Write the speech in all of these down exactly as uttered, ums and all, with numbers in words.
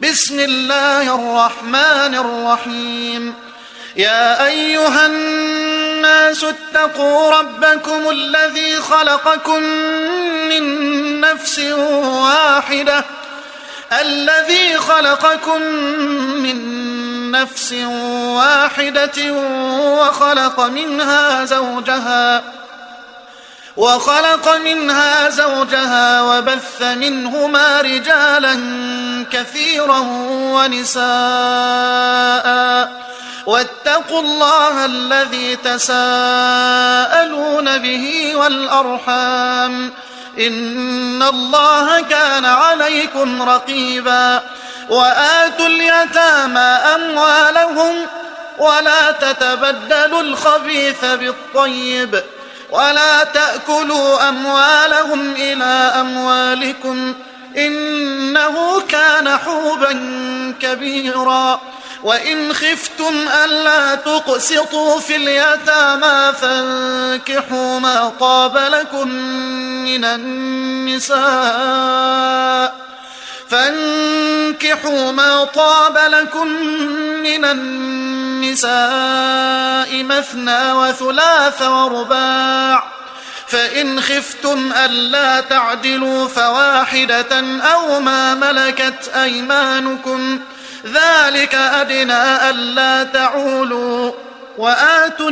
بسم الله الرحمن الرحيم. يا أيها الناس اتقوا ربكم الذي خلقكم من نفس واحدة الذي خلقكم من نفس واحدة وخلق منها زوجها وخلق منها زوجها وبث منهما رجالا كثيرا ونساء واتقوا الله الذي تساءلون به والأرحام إن الله كان عليكم رقيبا. وآتوا اليتامى أموالهم ولا تتبدلوا الخبيث بالطيب ولا تأكلوا أموالهم إلى أموالكم إنه كان حوبا كبيرا. وإن خفتم ألا تقسطوا في اليتامى فانكحوا ما طاب لكم من النساء فانكحوا ما طاب لكم من النساء مثنى وثلاث ورباع فإن خفتم ألا تعدلوا فواحدة أو ما ملكت أيمانكم ذلك أدنى ألا تعولوا. وآتوا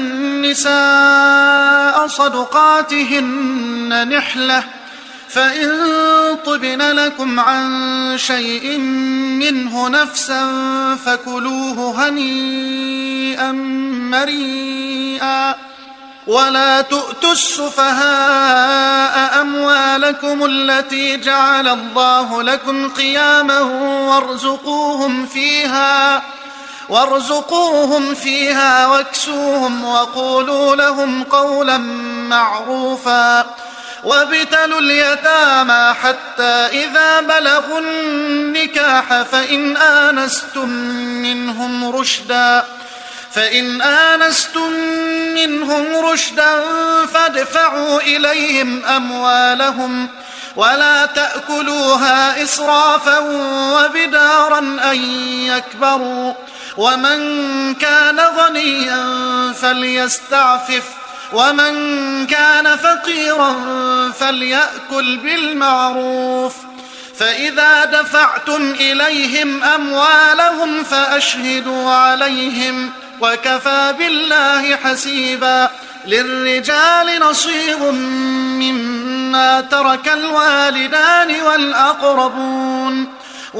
النساء صدقاتهن نحلة فإن طبن لكم عن شيء منه نفسا فكلوه هنيئا مريئا. ولا تؤتوا السفهاء أموالكم التي جعل الله لكم قياما وارزقوهم فيها وارزقوهم فيها واكسوهم وقولوا لهم قولا معروفا. وابتلوا اليتامى حتى إذا بلغوا النكاح فإن آنستم منهم رشدا فإن آنستم منهم رشدا فادفعوا إليهم أموالهم ولا تأكلوها إسرافا وبدارا أن يكبروا. ومن كان غنيا فليستعفف ومن كان فقيرا فليأكل بالمعروف. فإذا دفعتم إليهم أموالهم فأشهدوا عليهم وكفى بالله حسيبا. للرجال نصيب مما ترك الوالدان والأقربون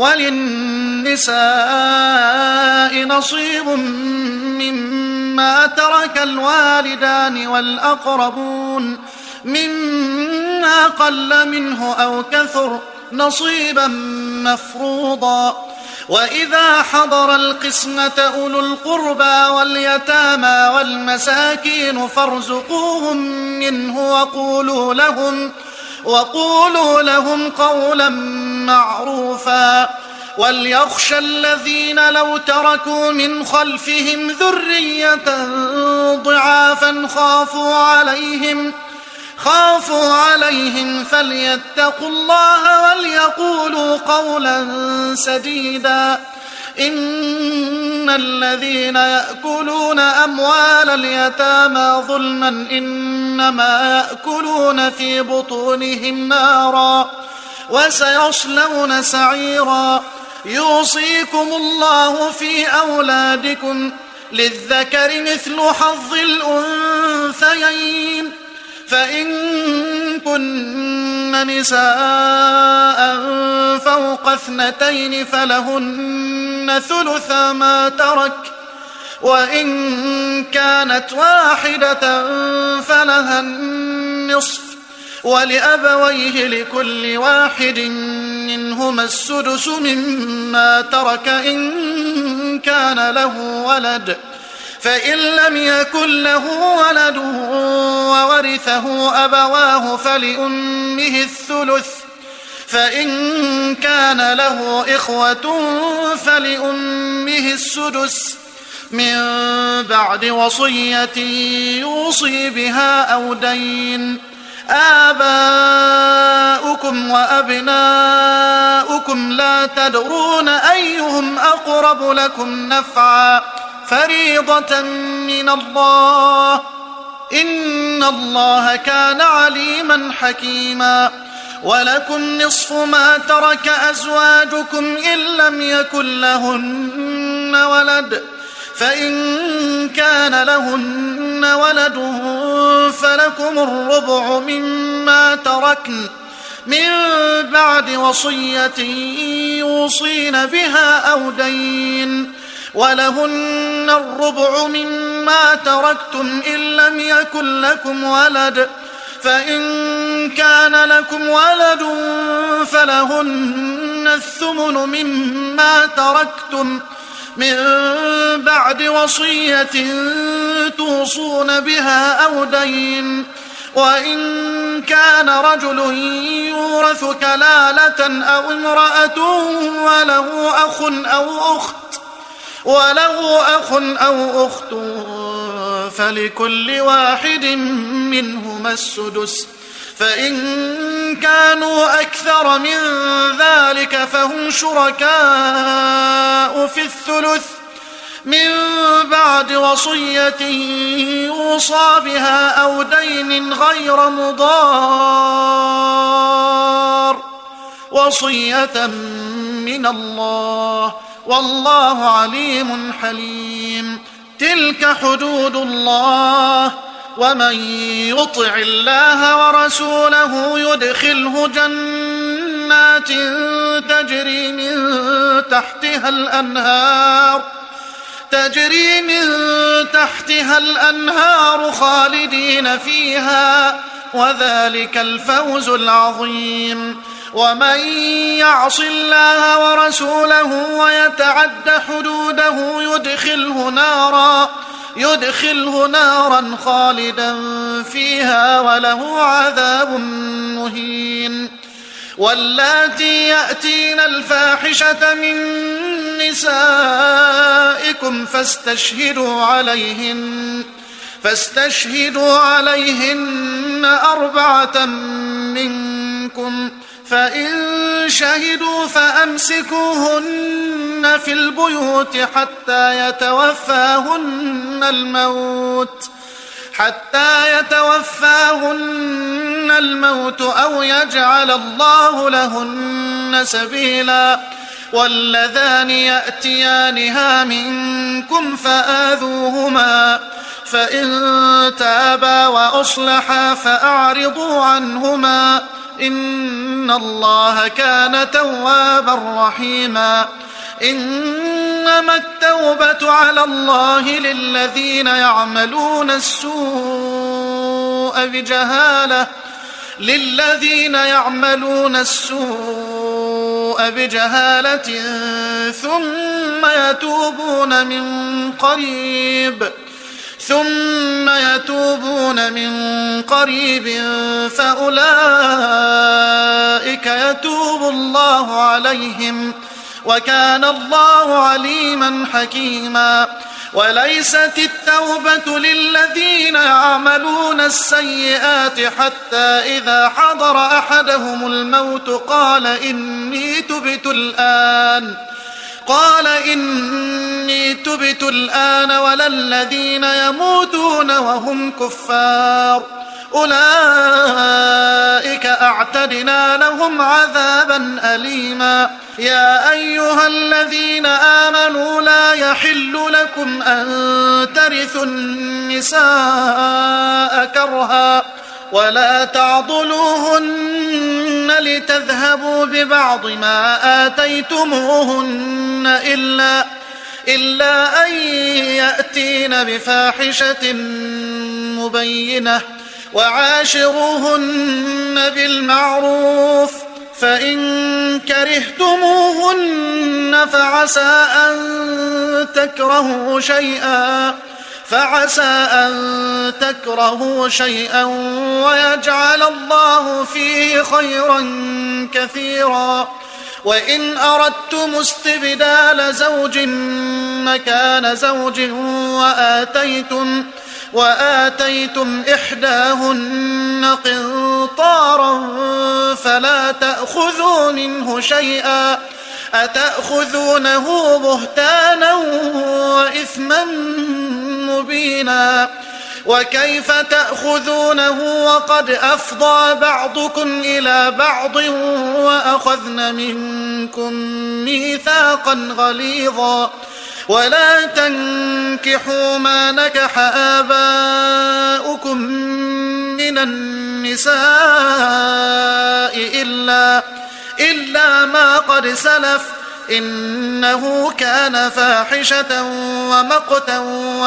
وللنساء نصيب مما ترك الوالدان والأقربون مما قل منه أو كثر نصيبا مفروضا. وإذا حضر القسمة أولو القربى واليتامى والمساكين فارزقوهم منه وقولوا لهم, وقولوا لهم قولا معروفا. وليخشى الذين لو تركوا من خلفهم ذرية ضعافا خافوا عليهم خافوا عليهم فليتقوا الله وليقولوا قولا سديدا. إن الذين يأكلون أموال اليتامى ظلما إنما يأكلون في بطونهم نارا وسيصلون سعيرا. يوصيكم الله في أولادكم للذكر مثل حظ الأنثيين فإن كن نساء فوق اثنتين فلهن ثلث ما ترك وإن كانت واحدة فلها النصف ولأبويه لكل واحد منهما السدس مما ترك إن كان له ولد فإن لم يكن له ولد وورثه أبواه فلأمه الثلث فإن كان له إخوة فلأمه السدس من بعد وصية يوصي بها أو دين آباؤكم وأبناؤكم لا تدرون أيهم أقرب لكم نفعا فريضة من الله إن الله كان عليما حكيما ولكم نصف ما ترك أزواجكم إن لم يكن لهن ولد فإن كان لهن ولد فلكم الربع مما تركن من بعد وصية يوصين بها أو دين ولهن الربع مما تركتم إن لم يكن لكم ولد فإن كان لكم ولد فلهن الثمن مما تركتم من بعد وصية توصون بها أو دين وإن كان رجل يورث كلالة أو امرأة وله أخ أو أخت وله أخ أو أخت فلكل واحد منهما السدس فإن كانوا أكثر من ذلك فهم شركاء في الثلث من بعد وصية يوصى بها أو دين غير مضار وصية من الله والله عليم حليم تلك حدود الله ومن يطع الله ورسوله يدخله جنات تجري من تحتها الأنهار تجري من تحتها الأنهار خالدين فيها وذلك الفوز العظيم ومن يعص الله ورسوله ويتعد حدوده يدخله نارا يدخله نارا خالدا فيها وله عذاب مهين واللاتي يأتين الفاحشة من نسائكم فاستشهدوا عليهن فاستشهدوا عليهن أربعة منكم فإن شهدوا فأمسكوهن في البيوت حتى يتوفاهن الموت حتى يتوفاهن الموت أو يجعل الله لهن سبيلا واللذان يأتيانها منكم فآذوهما فإن تابا وأصلحا فأعرضوا عنهما إن الله كان توابا رحيما إنما التوبة على الله للذين يعملون السوء بجهالة للذين يعملون السوء بجهالة ثم يتوبون من قريب ثم يتوبون من قريب فأولئك يتوب الله عليهم وكان الله عليما حكيما وليست التوبة للذين يعملون السيئات حتى إذا حضر أحدهم الموت قال إني تبت الآن قال إني تبت الآن ولا الذين يموتون وهم كفار أولئك أعتدنا لهم عذابا أليما يا أيها الذين آمنوا لا يحل لكم أن ترثوا النساء كرها ولا تعضلوهن لتذهبوا ببعض ما آتيتموهن إلا إلا أن يأتين بفاحشة مبينة وعاشروهن بالمعروف فإن كرهتموهن فعسى أن تكرهوا شيئا فعسى أن تكرهوا شيئا ويجعل الله فيه خيرا كثيرا وإن أردتم استبدال زوج مكان زوج وآتيتم وآتيتم إحداهن قنطارا فلا تأخذوا منه شيئا أتأخذونه بهتانا وإثما مبينا وكيف تأخذونه وقد أفضى بعضكم إلى بعض وأخذن منكم ميثاقا غليظا ولا تنكحوا ما نكح آباؤكم من النساء إلا, إلا ما قد سلف إنه كان فاحشة ومقتا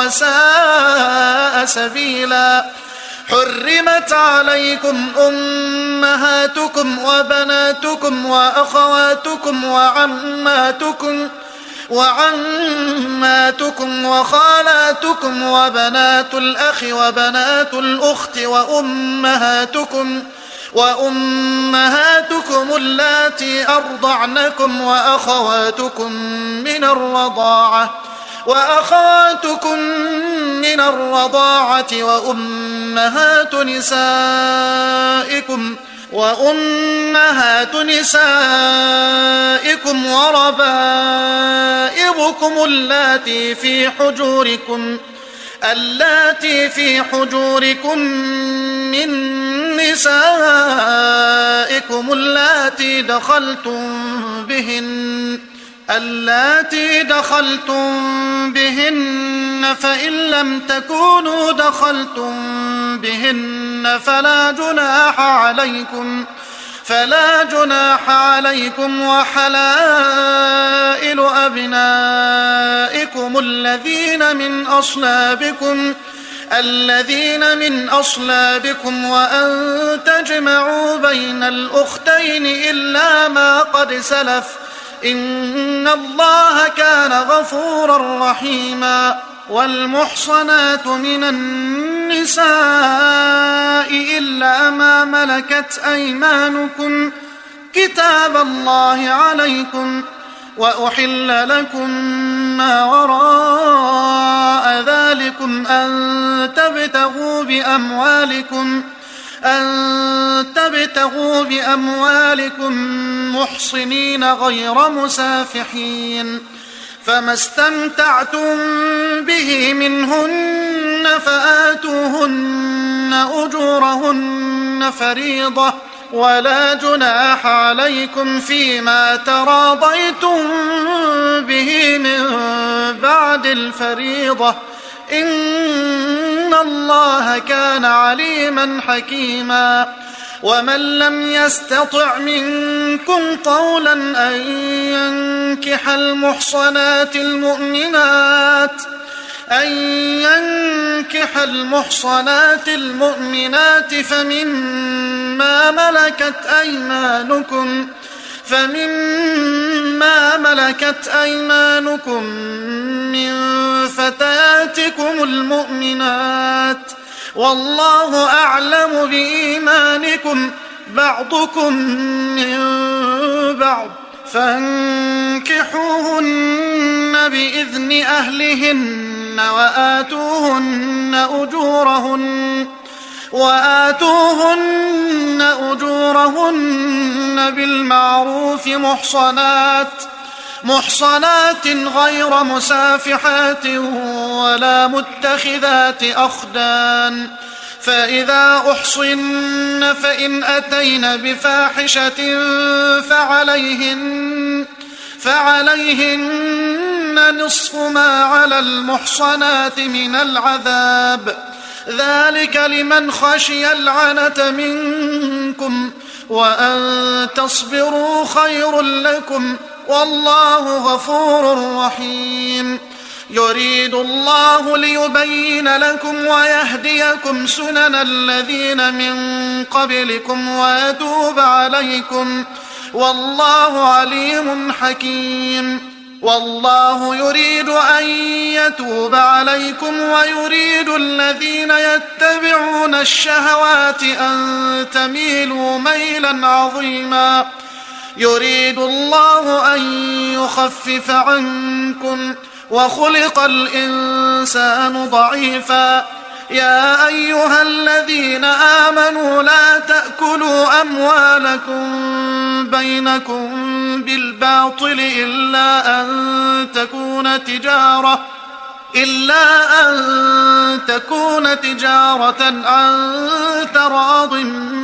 وساء سبيلا حرمت عليكم أمهاتكم وبناتكم وأخواتكم وعماتكم وعماتكم وخالاتكم وبنات الأخ وبنات الأخت وأمهاتكم وأمهاتكم اللاتي أرضعنكم وأخواتكم من الرضاعة وأخواتكم من الرضاعة وأمهات نسائكم وأمهات نسائكم وربائبكم اللاتي في حجوركم اللاتي في حجوركم من نسائكم اللاتي دخلتم بهن اللاتي دخلتم بهن فإن لم تكونوا دخلتم بهن فلا جناح عليكم فلا جناح عليكم وحلائل أبنائكم الذين من أصلابكم الذين من أصلابكم وأن تجمعوا بين الأختين إلا ما قد سلف إن الله كان غفورا رحيما والمحصنات من النساء إلا ما ملكت أيمانكم كتاب الله عليكم وأحل لكم ما وراء ذلكم أن تبتغوا بأموالكم أن تبتغوا بأموالكم محصنين غير مسافحين فما استمتعتم به منهن فآتوهن أجورهن فريضة ولا جناح عليكم فيما تراضيتم به من بعد الفريضة إن الله كان عليما حكيما ومن لم يستطع منكم طولا أن ينكح المحصنات المؤمنات أن ينكح المحصنات المؤمنات فمما ملكت أيمانكم فمما ملكت أيمانكم من فتياتكم المؤمنات والله أعلم بإيمانكم بعضكم من بعض فانكحوهن بإذن أهلهن وآتوهن أجورهن وآتوهن أجورهن بالمعروف محصنات محصنات غير مسافحات ولا متخذات أخدان فإذا أحصن فإن أتين بفاحشة فعليهن فعليهن نصف ما على المحصنات من العذاب ذلك لمن خشي العنة منكم وأن تصبروا خير لكم والله غفور رحيم يريد الله ليبين لكم ويهديكم سنن الذين من قبلكم ويتوب عليكم والله عليم حكيم والله يريد أن يتوب عليكم ويريد الذين يتبعون الشهوات أن تميلوا ميلا عظيما يريد الله أن يخفف عنكم وخلق الإنسان ضعيفا يا أيها الذين آمنوا لا تأكلوا أموالكم بينكم بالباطل إلا أن تكون تجارة إلا أن تكون تجارة عن تراض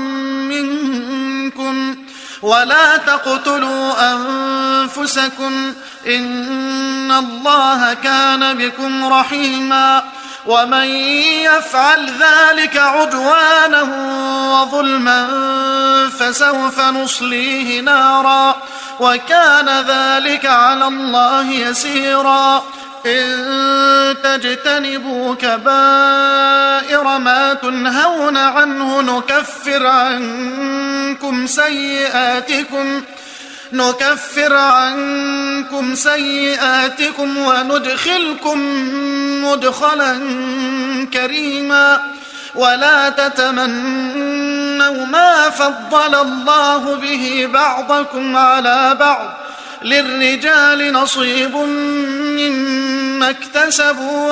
منكم ولا تقتلوا أنفسكم إن الله كان بكم رحيما ومن يفعل ذلك عدوانا وظلما فسوف نصليه نارا وكان ذلك على الله يسيرا إن تجتنبوا كبائر ما تنهون عنه نكفر عنكم سيئاتكم نكفر عنكم سيئاتكم وندخلكم مدخلا كريما ولا تتمنوا ما فضل الله به بعضكم على بعض للرجال نصيب مما اكتسبوا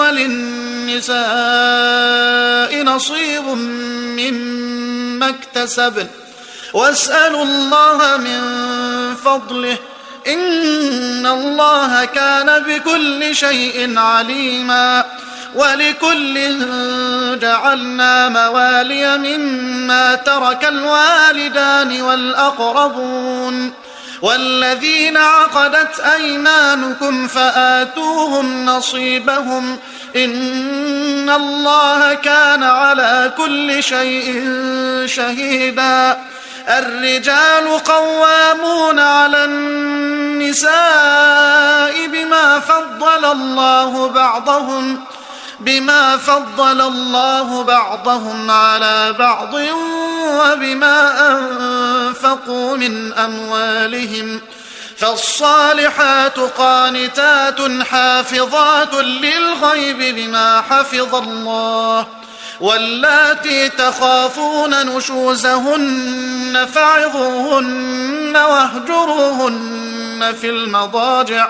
وللنساء نصيب مما اكتسبن واسألوا الله من فضله إن الله كان بكل شيء عليما ولكل جعلنا موالي مما ترك الوالدان والأقربون والذين عقدت أيمانكم فآتوهم نصيبهم إن الله كان على كل شيء شهيدا الرجال قوامون على النساء بما فضل الله بعضهم بما فضل الله بعضهم على بعض وبما أنفقوا من أموالهم فالصالحات قانتات حافظات للغيب بما حفظ الله واللاتي تخافون نشوزهن فعظوهن واهجروهن في المضاجع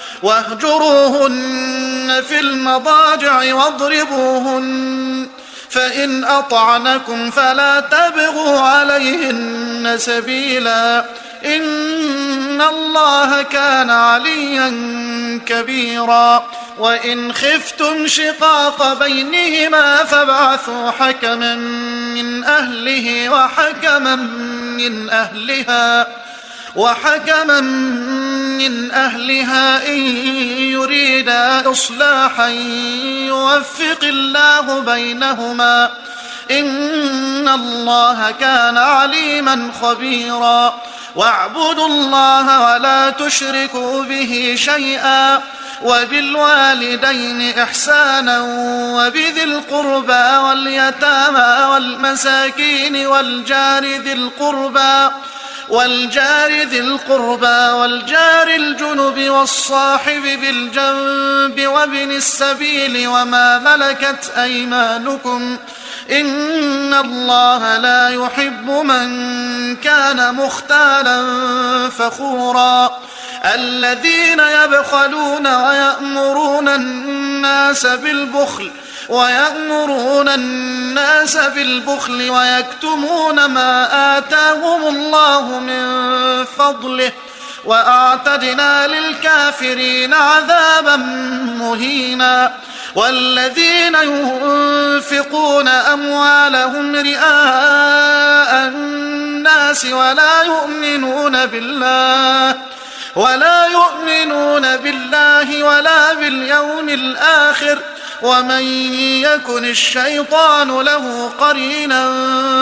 واهجروهن في المضاجع واضربوهن فإن أطعنكم فلا تبغوا عليهن سبيلا إن الله كان عليا كبيرا وإن خفتم شقاق بينهما فابعثوا حكما من أهله وحكما من أهلها وحكما من أهلها إن يريدا إصلاحا يوفق الله بينهما إن الله كان عليما خبيرا واعبدوا الله ولا تشركوا به شيئا وبالوالدين إحسانا وبذي القربى واليتامى والمساكين والجار ذي القربى والجار ذي القربى والجار الجنب والصاحب بالجنب وابن السبيل وما ملكت أيمانكم إن الله لا يحب من كان مختالا فخورا الذين يبخلون ويأمرون الناس بالبخل ويأمرون الناس بالبخل ويكتمون ما آتاهم الله من فضله وأعتدنا للكافرين عذابا مهينا والذين ينفقون أموالهم رئاء الناس ولا يؤمنون بالله ولا يؤمنون بالله ولا باليوم الآخر ومن يكن الشيطان له قرينا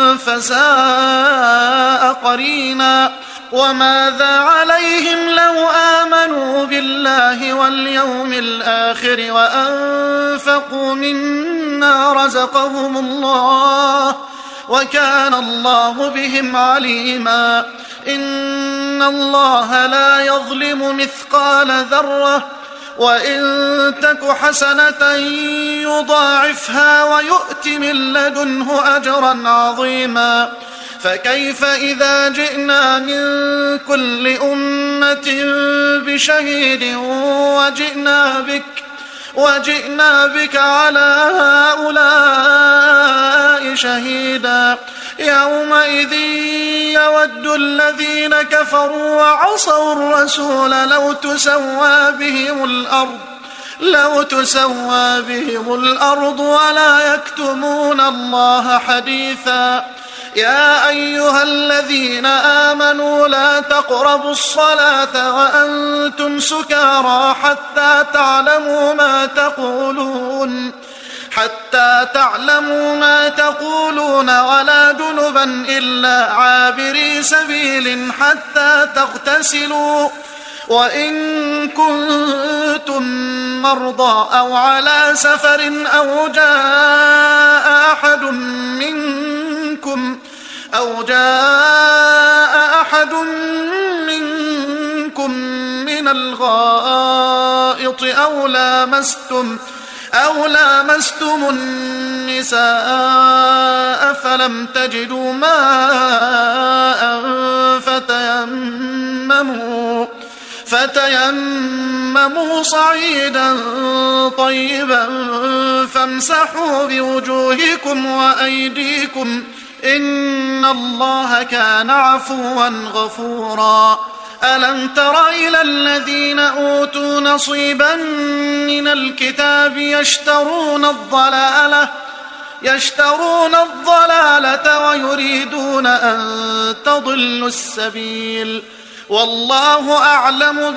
فساء قرينا وماذا عليهم لو آمنوا بالله واليوم الآخر وأنفقوا مما رزقهم الله وكان الله بهم عليما إن الله لا يظلم مثقال ذرة وإن تك حسنة يضاعفها ويؤت من لدنه أجرا عظيما فكيف إذا جئنا من كل أمة بشهيد وجئنا بك وجئنا بك على هؤلاء شهيدا يومئذ يود الذين كفروا وعصوا الرسول لو تسوى بهم الأرض لو تسوى بهم الأرض ولا يكتمون الله حديثا يا أيها الذين آمنوا لا تقربوا الصلاة وأنتم سكارى حتى تعلموا ما تقولون حتى تعلموا ما تقولون ولا جنبا إلا عابري سبيل حتى تغتسلوا وإن كنتم مرضى أو على سفر أو جاء أحد منكم أو جاء أحد منكم من الغائط أو لامستم أو لامستم النساء فلم تجدوا ماء فتيمموا فتيمموا صعيدا طيبا فامسحوا بوجوهكم وأيديكم إن الله كان عفوا غفورا ألم تر إلى الذين أوتوا نصيبا من الكتاب يشترون الضلالة يشترون الضلالة ويريدون أن تضلوا السبيل والله أعلم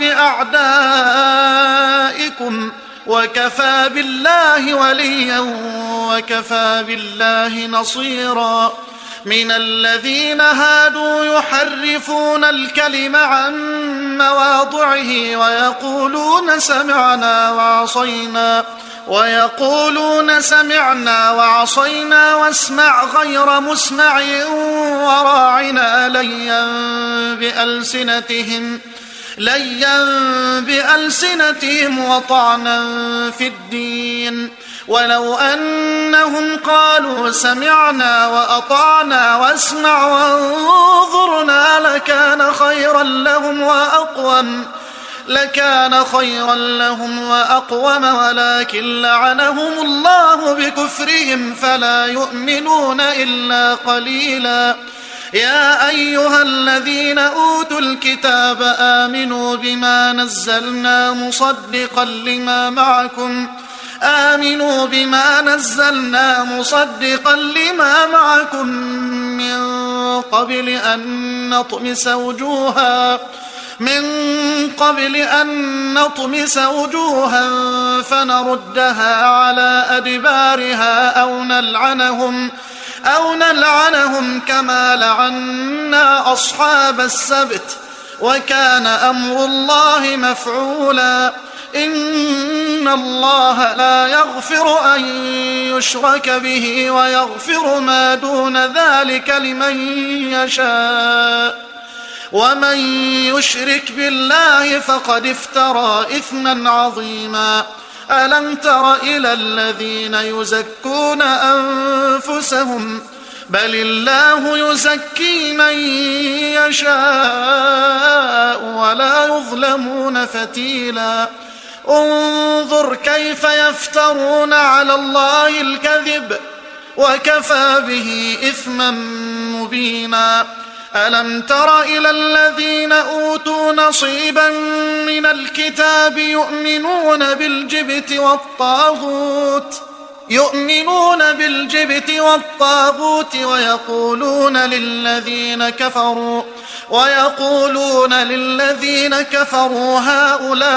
بأعدائكم وكفى بالله وليا وكفى بالله نصيرا من الذين هادوا يحرفون الكلم عن مواضعه ويقولون سمعنا وعصينا ويقولون سمعنا وعصينا واسمع غير مسمع وراعنا ليا بألسنتهم ليا بألسنتهم وطعنا في الدين ولو أنهم قالوا سمعنا وأطعنا واسمع وانظرنا لكان خيرا لهم وأقوم لكان خيرا لهم وأقوم ولكن لعنهم الله بكفرهم فلا يؤمنون إلا قليلا يا أيها الذين أوتوا الكتاب آمنوا بما نزلنا مصدقا لما معكم آمنوا بما نزلنا مصدقا لما معكم من قبل أن نطمس وجوها من قبل أن نطمس وجوها فنردها على أدبارها أو نلعنهم أو نلعنهم كما لعنا أصحاب السبت وكان أمر الله مفعولا إن الله لا يغفر أن يشرك به ويغفر ما دون ذلك لمن يشاء ومن يشرك بالله فقد افترى إثما عظيما ألم تر إلى الذين يزكون أنفسهم بل الله يزكي من يشاء ولا يظلمون فتيلا انظر كيف يفترون على الله الكذب وكفى به إثما مبينا ألم تر إلى الذين أوتوا نصيبا من الكتاب يؤمنون بالجبت والطاغوت يؤمنون بالجبت والطاغوت ويقولون للذين كفروا ويقولون للذين كفروا هؤلاء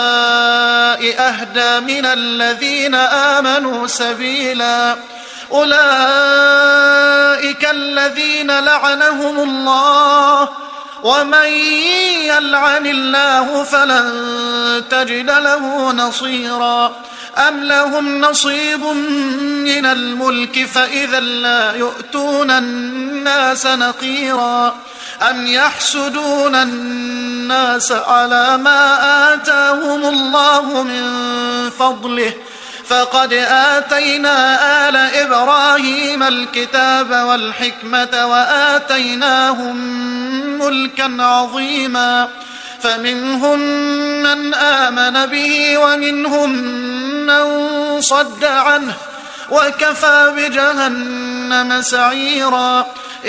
أهدى من الذين آمنوا سبيلا أولئك الذين لعنهم الله ومن يلعن الله فلن تجد له نصيرا أم لهم نصيب من الملك فإذا لا يؤتون الناس نقيرا أم يحسدون الناس على ما آتاهم الله من فضله فقد آتينا آل إبراهيم الكتاب والحكمة وآتيناهم ملكا عظيما فمنهم من آمن به ومنهم من صد عنه وكفى بجهنم سعيرا.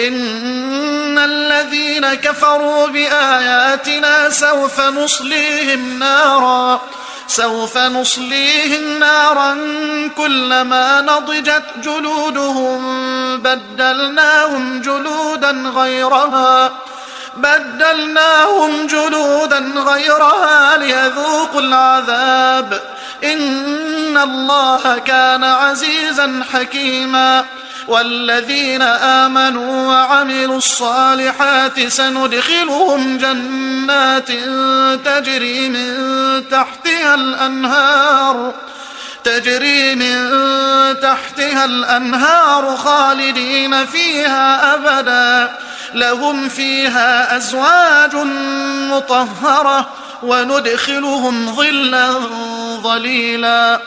إن الذين كفروا بآياتنا سوف نصليهم نارا سوف نصليهم نارا كلما نضجت جلودهم بدلناهم جلودا غيرها بدلناهم جلودا غيرها ليذوقوا العذاب إن الله كان عزيزا حكيما. والذين آمنوا وعملوا الصالحات سندخلهم جنات تجري من تحتها الأنهار تجري من تحتها الأنهار خالدين فيها أبدا لهم فيها أزواج مطهرة وندخلهم ظلا ظليلا.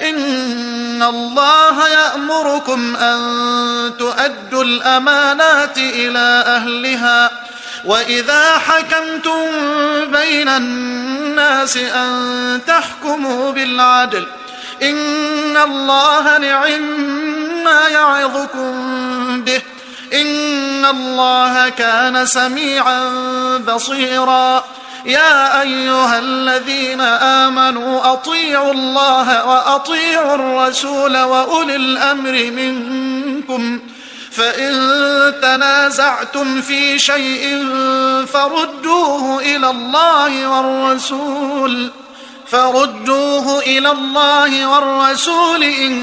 إن الله يأمركم أن تؤدوا الأمانات إلى أهلها وإذا حكمتم بين الناس أن تحكموا بالعدل إن الله نعم ما يعظكم به إن الله كان سميعا بصيرا. يا أيها الذين آمنوا أطيعوا الله وأطيعوا الرسول وأولي الأمر منكم فإن تنازعتم في شيء فردوه إلى الله والرسول فردوه إلى الله والرسول إن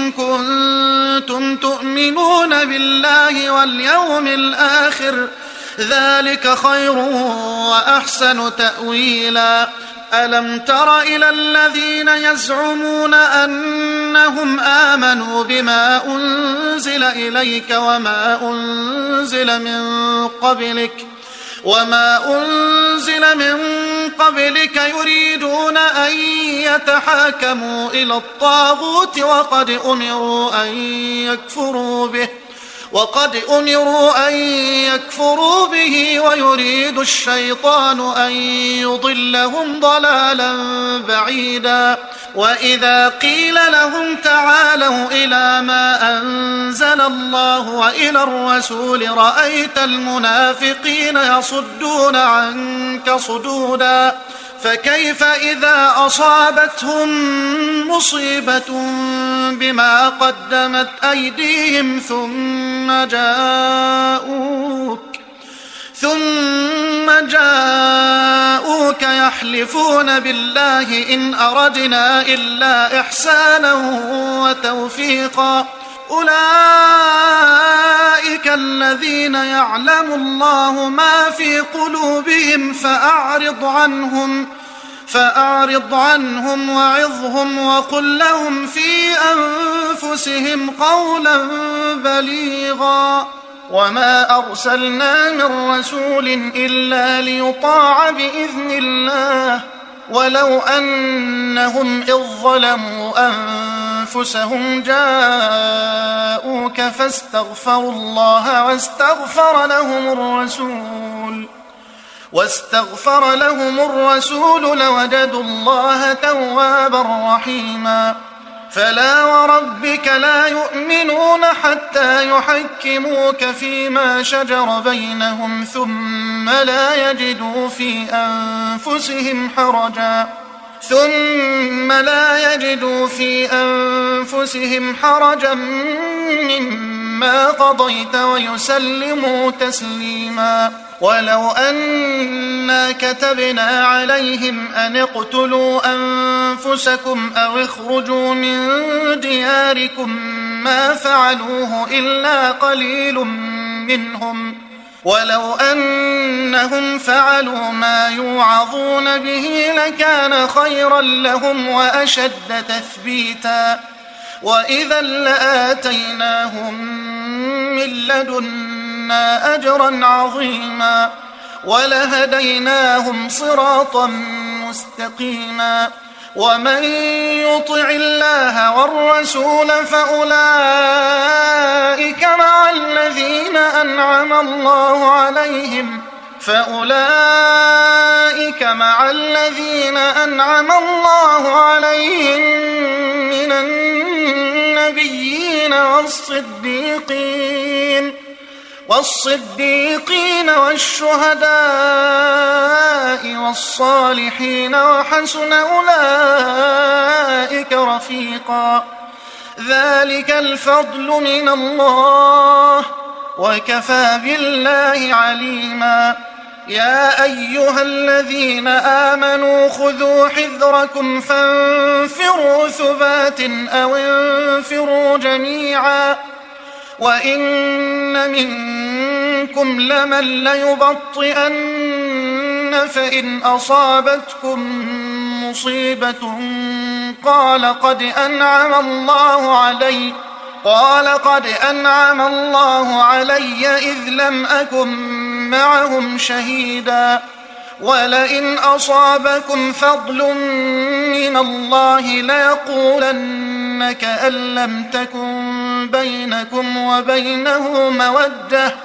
كنتم تؤمنون بالله واليوم الآخر ذلك خير وأحسن تأويلا. ألم تر إلى الذين يزعمون أنهم آمنوا بما أنزل إليك وما أنزل من قبلك وما أنزل من قبلك يريدون أن يتحاكموا إلى الطاغوت وقد أمروا أن يكفروا به وقد أمروا أن يكفروا به ويريد الشيطان أن يضلهم ضلالا بعيدا. وإذا قيل لهم تعالوا إلى ما أنزل الله وإلى الرسول رأيت المنافقين يصدون عنك صدودا. فكيف إذا أصابتهم مصيبة بما قدمت أيديهم ثم جاءوك ثم جاءوك يحلفون بالله إن أردنا إلا إحسانا وتوفيقا أولئك الذين يعلم الله ما في قلوبهم فأعرض عنهم فأعرض عنهم وعظهم وقل لهم في أنفسهم قولا بليغا. وما أرسلنا من رسول إلا ليطاع بإذن الله ولو أنهم إذ ظلموا أنفسهم جاءوك فاستغفروا الله واستغفر لهم الرسول واستغفر لهم الرسول لوجدوا الله توابا رحيما. فلا وربك لا يؤمنون حتى يحكموك فيما شجر بينهم ثم لا يجدوا في أنفسهم حرجا ثم لا يجدوا في أنفسهم حرجا مما قضيت ويسلموا تسليما. ولو أنا كتبنا عليهم أن اقتلوا أنفسكم أو اخرجوا من دياركم ما فعلوه إلا قليل منهم ولو أنهم فعلوا ما يوعظون به لكان خيرا لهم وأشد تثبيتا. وإذا لآتيناهم من لدنا أجرا عظيما ولهديناهم صراطا مستقيما. ومن يطع الله والرسول فأولئك مع الذين أنعم الله عليهم فأولئك مع الذين أنعم الله عليهم من النبيين والصديقين والصديقين والشهداء والصالحين وحسن أولئك رفيقا ذلك الفضل من الله وكفى بالله عليما يا أيها الذين آمنوا خذوا حذركم فانفروا ثبات أو انفروا جميعا وإن منكم لمن ليبطئن فإن أصابتكم مصيبة قال قد أنعم الله علي قال قد أنعم الله علي إذ لم أكن معهم شهيدا ولئن أصابكم فضل من الله ليقولن كأن لم تكن بينكم وبينه مودة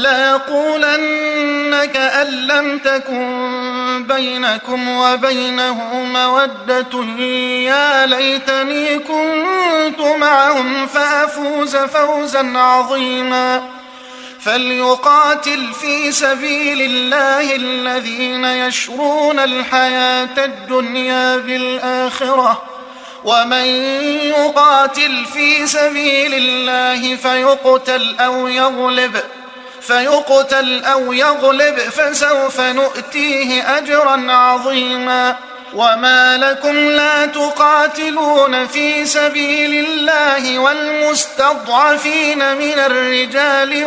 ليقولن كأن لم تكن بينكم وبينه مودة يا ليتني كنت معهم فأفوز فوزا عظيما فليقاتل في سبيل الله الذين يشرون الحياة الدنيا بالآخرة ومن يقاتل في سبيل الله فيقتل أو يغلب فيقتل أو يغلب فسوف نؤتيه أجرا عظيما وما لكم لا تقاتلون في سبيل الله والمستضعفين من الرجال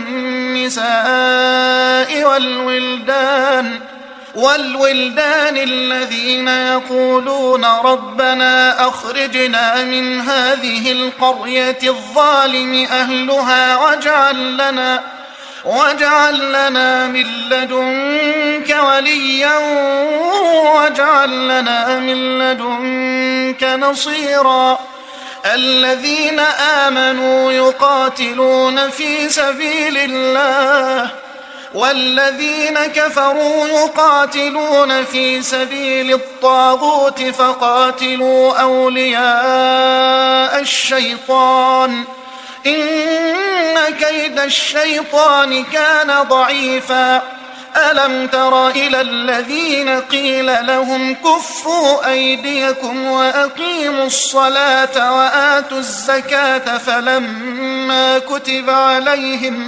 والنساء والولدان والولدان الذين يقولون ربنا أخرجنا من هذه القرية الظالم أهلها واجعل لنا واجعل لنا من لدنك وليا واجعل لنا من لدنك نصيرا الذين آمنوا يقاتلون في سبيل الله والذين كفروا يقاتلون في سبيل الطاغوت فقاتلوا أولياء الشيطان إن كيد الشيطان كان ضعيفا ألم تر إلى الذين قيل لهم كفوا أيديكم وأقيموا الصلاة وآتوا الزكاة فلما كتب عليهم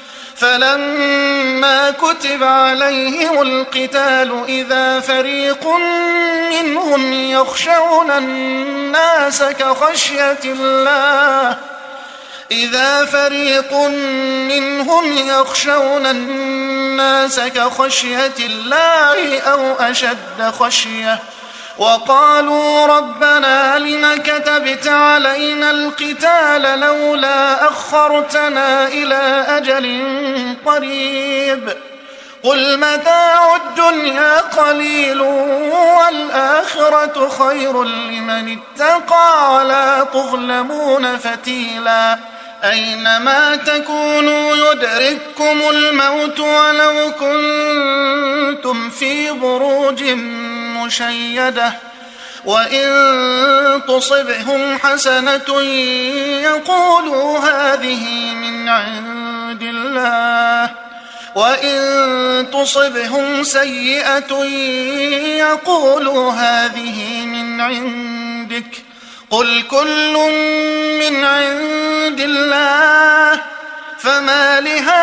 فلما كتب عليهم القتال إذا فريق منهم يخشون الناس كخشية الله إذا فريق منهم يخشون الناس كخشية الله أو أشد خشية وقالوا ربنا لم كتبت علينا القتال لولا أخرتنا إلى أجل قريب قل متاع الدنيا قليل والآخرة خير لمن اتقى ولا تظلمون فتيلا أينما تكونوا يدرككم الموت ولو كنتم في بروج مشيدة وإن تصبهم حسنة يقولوا هذه من عند الله وإن تصبهم سيئة يقولوا هذه من عندك قل كل من عند الله فما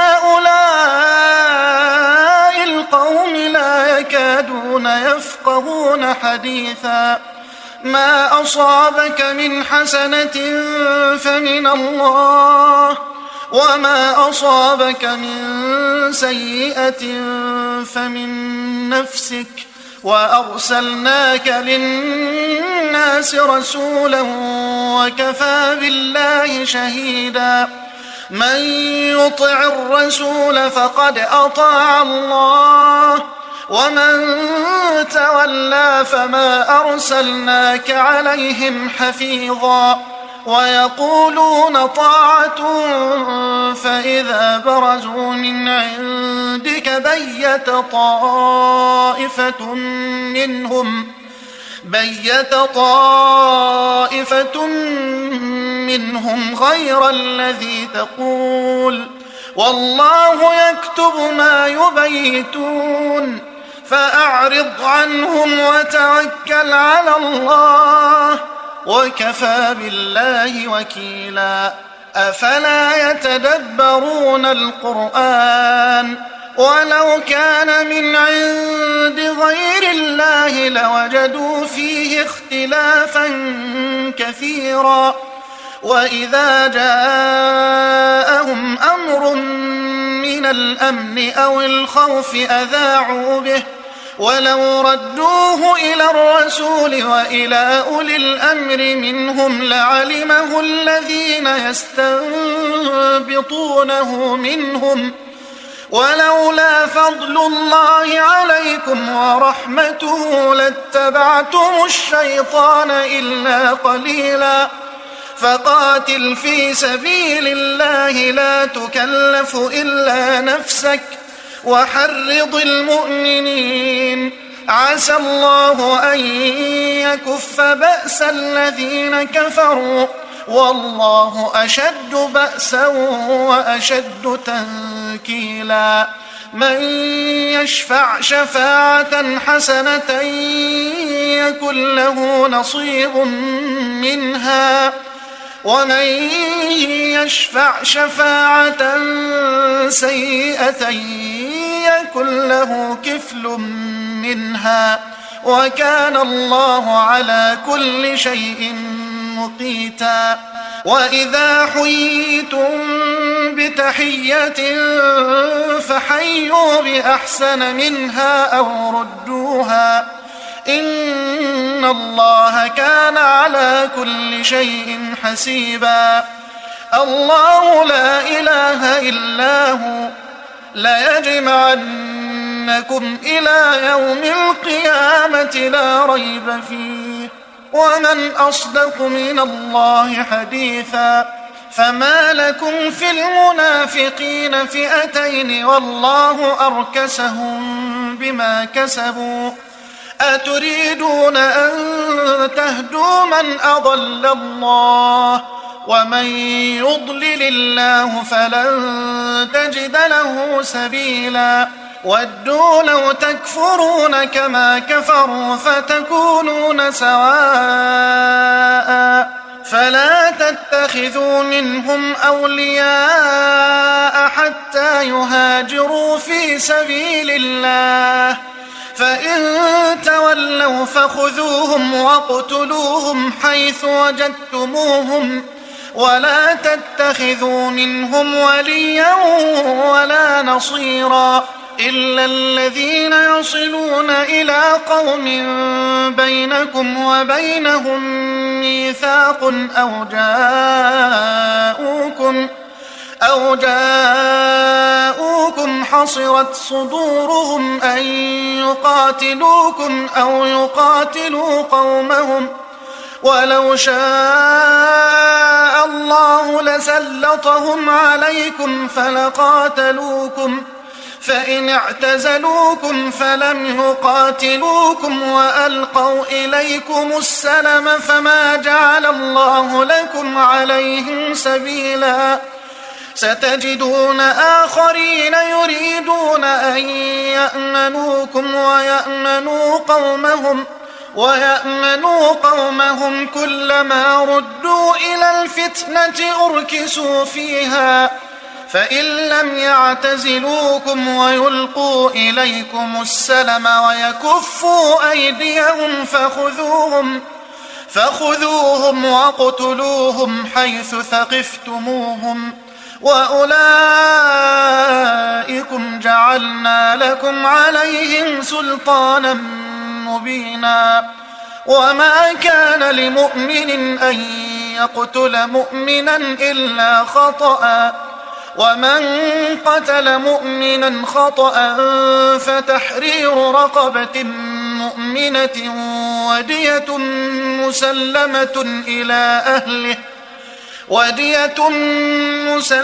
لهؤلاء القوم لا يكادون يفقهون حديثا ما أصابك من حسنة فمن الله وما أصابك من سيئة فمن نفسك وأرسلناك للناس رسولا وكفى بالله شهيدا من يطع الرسول فقد أطاع الله ومن تولى فما أرسلناك عليهم حفيظا ويقولون طاعة فإذا برزوا من عندك بيت طائفة منهم بيت طائفة منهم غير الذي تقول والله يكتب ما يبيتون فأعرض عنهم وتوكل على الله وكفى بالله وكيلا. أفلا يتدبرون القرآن ولو كان من عند غير الله لوجدوا فيه اختلافا كثيرا. وإذا جاءهم أمر من الأمن أو الخوف أذاعوا به ولو ردوه إلى الرسول وإلى أولي الأمر منهم لعلمه الذين يستنبطونه منهم ولولا فضل الله عليكم ورحمته لاتبعتم الشيطان إلا قليلا. فقاتل في سبيل الله لا تكلف إلا نفسك وحرض المؤمنين عسى الله أن يكف بأس الذين كفروا والله أشد بأسا وأشد تنكيلا. من يشفع شفاعة حسنة يكن له نصيب منها ومن يشفع شفاعة سيئة يكن له كفل منها وكان الله على كل شيء مقيتا. وإذا حييتم بتحية فحيوا بأحسن منها أو ردوها إن الله كان على كل شيء حسيبا. الله لا إله إلا هو ليجمعنكم إلى يوم القيامة لا ريب فيه ومن أصدق من الله حديثا. فما لكم في المنافقين فئتين والله أركسهم بما كسبوا أتريدون أن تهدوا من أضل الله ومن يضلل الله فلن تجد له سبيلا. ودوا لو تكفرون كما كفروا فتكونون سواء فلا تتخذوا منهم أولياء حتى يهاجروا في سبيل الله فإن تولوا فخذوهم واقتلوهم حيث وجدتموهم ولا تتخذوا منهم وليا ولا نصيرا إلا الذين يصلون إلى قوم بينكم وبينهم ميثاق أو جاءوكم أو جاءوكم حصرت صدورهم أن يقاتلوكم أو يقاتلوا قومهم ولو شاء الله لسلطهم عليكم فلقاتلوكم فإن اعتزلوكم فلم يقاتلوكم وألقوا إليكم السلم فما جعل الله لكم عليهم سبيلا. ستجدون آخرين يريدون أن يأمنوكم ويأمنوا قومهم ويأمنوا قومهم كلما ردوا إلى الفتنة أركسوا فيها فإن لم يعتزلوكم ويلقوا إليكم السلم ويكفوا أيديهم فخذوهم فخذوهم واقتلوهم حيث ثقفتموهم وأولئكم جعلنا لكم عليهم سلطانا مبينا. وما كان لمؤمن أن يقتل مؤمنا إلا خطأ ومن قتل مؤمنا خطأ فتحرير رقبة مؤمنة ودية مسلمة إلى أهله ودية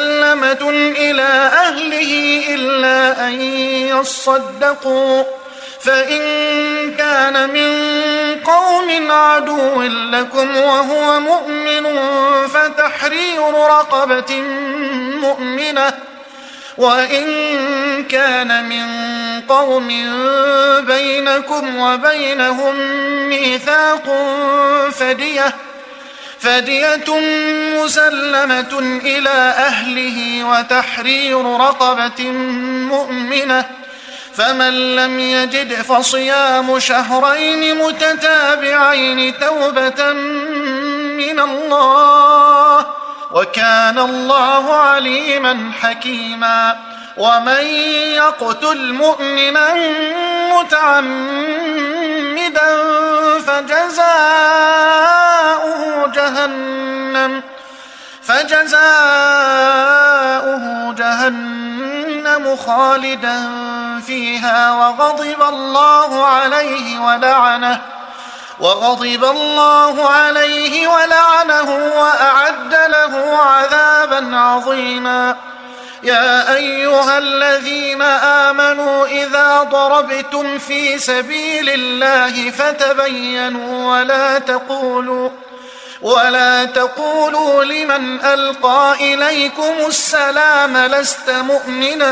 مسلمة إلى أهله إلا أن يصدقوا فإن كان من قوم عدو لكم وهو مؤمن فتحرير رقبة مؤمنة، وإن كان من قوم بينكم وبينهم ميثاق فدية فدية مسلمة إلى أهله وتحرير رقبة مؤمنة، فمن لم يجد فصيام شهرين متتابعين توبة من الله، وكان الله عليما حكيما. ومن يقتل مؤمنا متعمدا فجزاؤه جهنم فجزاؤه جهنم خالدا فيها وغضب الله عليه ولعنه وغضب الله عليه ولعنه وأعد له عذابا عظيما. يا أيها الذين آمنوا إذا ضربتم في سبيل الله فتبينوا ولا تقولوا ولا تقولوا لمن ألقى إليكم السلام لست مؤمنا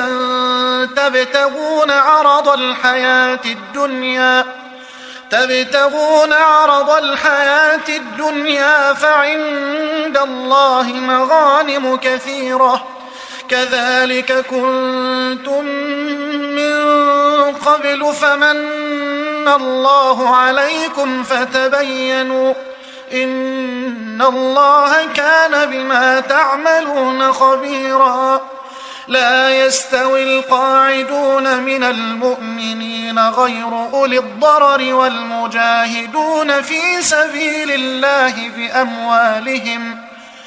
تبتغون عرض الحياة الدنيا تبتغون عرض الحياة الدنيا فعند الله مغانم كثيرة كذلك كنتم من قبل فمن الله عليكم فتبينوا إن الله كان بما تعملون خبيرا. لا يستوي القاعدون من المؤمنين غير أولي الضرر والمجاهدون في سبيل الله بأموالهم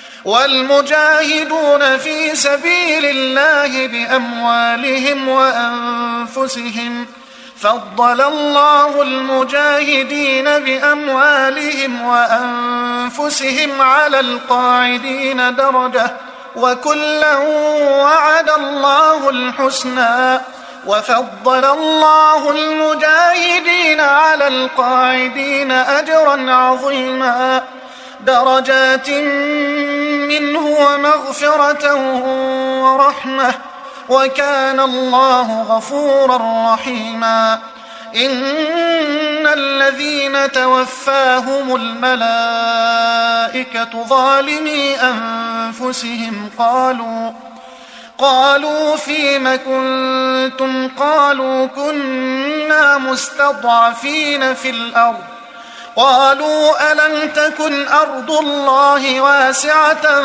والمجاهدون في سبيل الله بأموالهم وأنفسهم فضل الله المجاهدين بأموالهم وأنفسهم على القاعدين درجة وكلا وعد الله الحسنى وفضل الله المجاهدين على القاعدين أجرا عظيما درجات منه ومغفرة ورحمة وكان الله غفورا رحيما. إن الذين توفاهم الملائكة ظالمي أنفسهم قالوا قالوا فيم كنتم قالوا كنا مستضعفين في الأرض قالوا ألم تكن أرض الله واسعة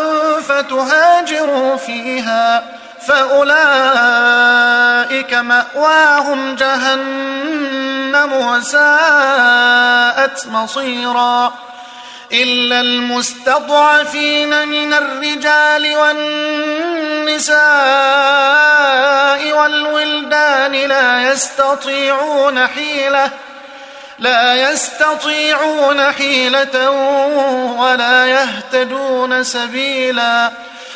فتهاجروا فيها فأولئك مأواهم جهنم وساءت مصيرا. إلا المستضعفين من الرجال والنساء والولدان لا يستطيعون حيلة لا يستطيعون حيلة ولا يهتدون سبيلا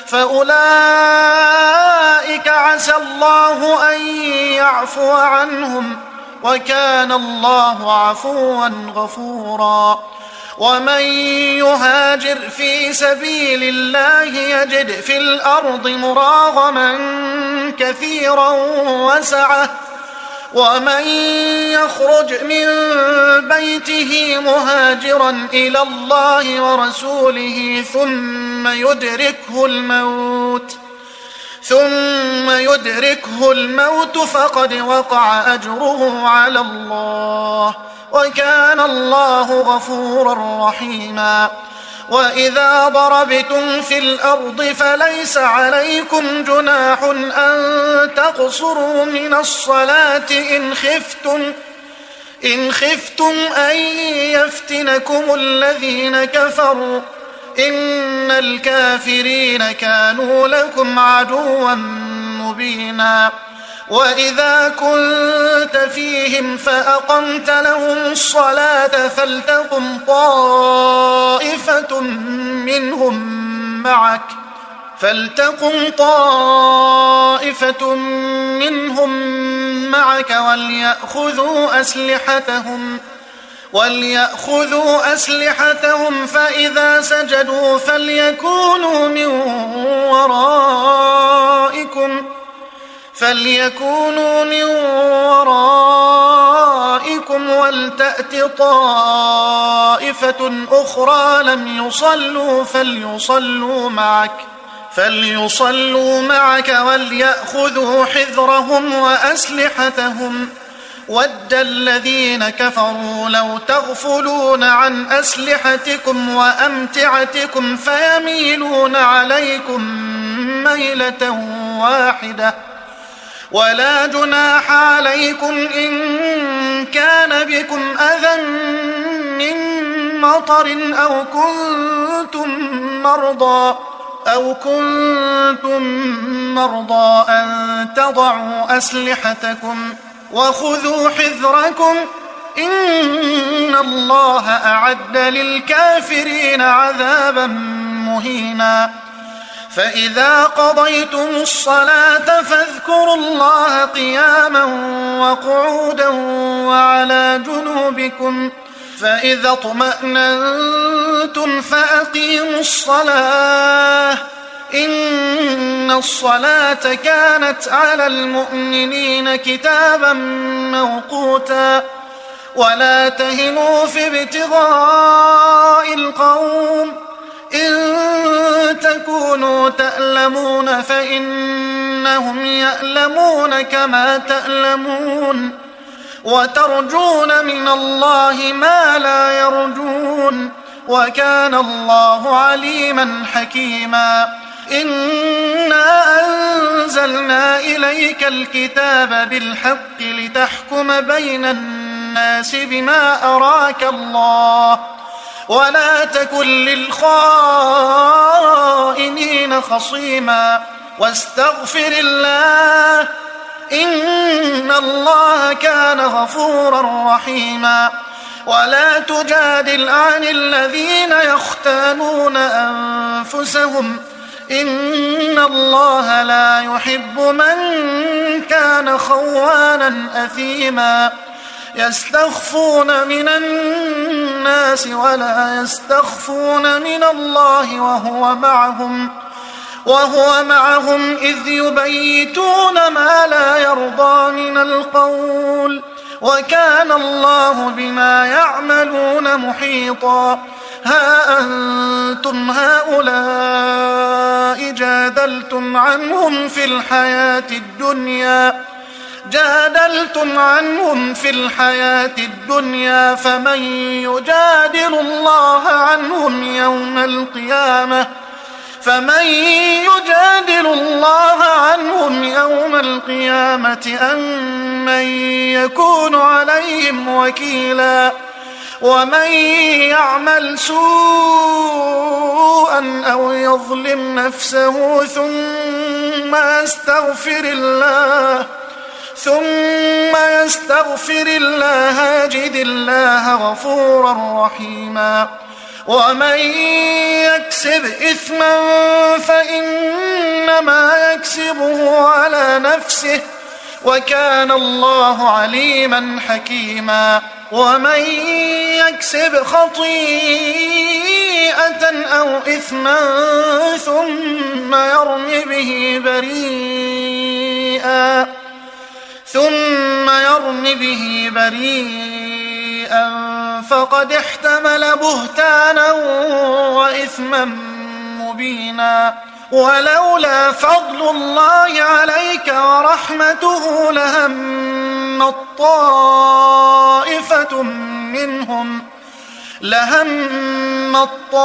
فأولئك عسى الله أن يعفو عنهم وكان الله عفوا غفورا. ومن يهاجر في سبيل الله يجد في الأرض مراغما كثيرا وسعة ومن يخرج من بيته مهاجرا إلى الله ورسوله ثم يدركه الموت ثم يدركه الموت فقد وقع أجره على الله وكان الله غفورا رحيما. وإذا ضربتم في الأرض فليس عليكم جناح أن تقصروا من الصلاة إن خفتم إن خفتم أن يفتنكم الذين كفروا إن الكافرين كانوا لكم عدوا مبينا. وإذا كنت فيهم فأقمت لهم الصلاة فلتقم طائفة منهم معك فلتقم طائفة منهم معك وليأخذوا أسلحتهم وليأخذوا أسلحتهم فإذا سجدوا فليكونوا من ورائكم فليكونوا من ورائكم ولتأت طائفة أخرى لم يصلوا فليصلوا معك فليصلوا معك وليأخذوا حذرهم وأسلحتهم ود الذين كفروا لو تغفلون عن أسلحتكم وأمتعتكم فيميلون عليكم ميلة واحدة ولا جناح عليكم إن كان بكم أذى من مطر أو كنتم مرضى أو كنتم مرضى أن تضعوا أسلحتكم وخذوا حذركم إن الله أعد للكافرين عذابا مهينا فإذا قضيتم الصلاة فاذكروا الله قياما وقعودا وعلى جنوبكم فإذا اطمأننتم فأقيموا الصلاة إن الصلاة كانت على المؤمنين كتابا موقوتا ولا تهنوا في ابتغاء القوم إن تكونوا تألمون فإنهم يألمون كما تألمون وترجون من الله ما لا يرجون وكان الله عليما حكيما إنا أنزلنا إليك الكتاب بالحق لتحكم بين الناس بما أراك الله ولا تكن للخائنين خصيما واستغفر الله إن الله كان غفورا رحيما ولا تجادل عن الذين يختانون أنفسهم إن الله لا يحب من كان خوانا أثيما يستخفون من الناس ولا يستخفون من الله وهو معهم وهو معهم إذ يبيتون ما لا يرضى من القول وكان الله بما يعملون محيطا ها أنتم هؤلاء جادلتم عنهم في الحياة الدنيا جادلتم عنهم في الحياة الدنيا فمن يجادل الله عنهم يوم القيامة فمن يجادل الله عنهم يوم القيامة أم من يكون عليهم وكيلا ومن يعمل سوءا أو يظلم نفسه ثم يستغفر الله ثم يستغفر الله يجد الله غفورا رحيما ومن يكسب إثما فإنما يكسبه على نفسه وكان الله عليما حكيما ومن يكسب خطيئة أو إثما ثم يرم به بريئا ثم يرم به بريئا فقد احتمل بهتانا وإثما مبينا ولولا فضل الله عليك ورحمته لهم طائفة منهم لهم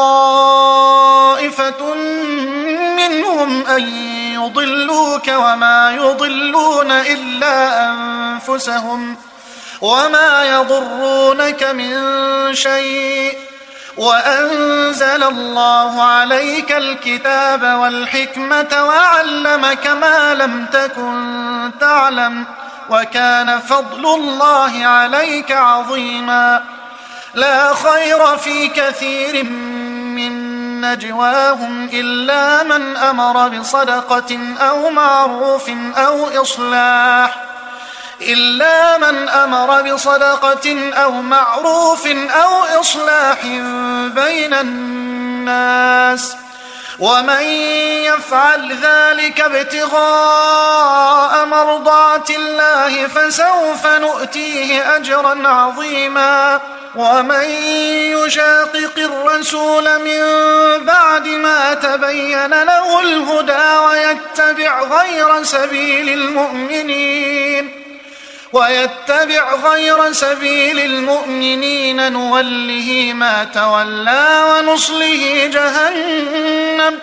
طائفة منهم أن يضلوك وما يضلون إلا أنفسهم وما يضرونك من شيء وأنزل الله عليك الكتاب والحكمة وعلمك ما لم تكن تعلم وكان فضل الله عليك عظيما لا خير في كثير من نجواهم إلا من أمر بصدقة أو معروف أو إصلاح إلا من أمر بصدقة أو معروف أو إصلاح بين الناس ومن يفعل ذلك ابتغاء مرضات الله فسوف نؤتيه أجرا عظيما ومن يشاقق الرسول من بعد ما تبين له الهدى ويتبع غير سبيل المؤمنين ويتبع غير سبيل المؤمنين نوله ما تولى ونصله جهنم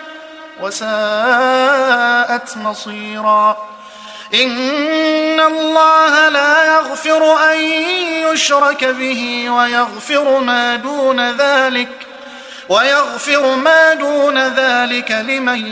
وساءت مصيرا إن الله لا يغفر أن يشرك به ويغفر ما دون ذلك ويغفر ما دون ذلك لمن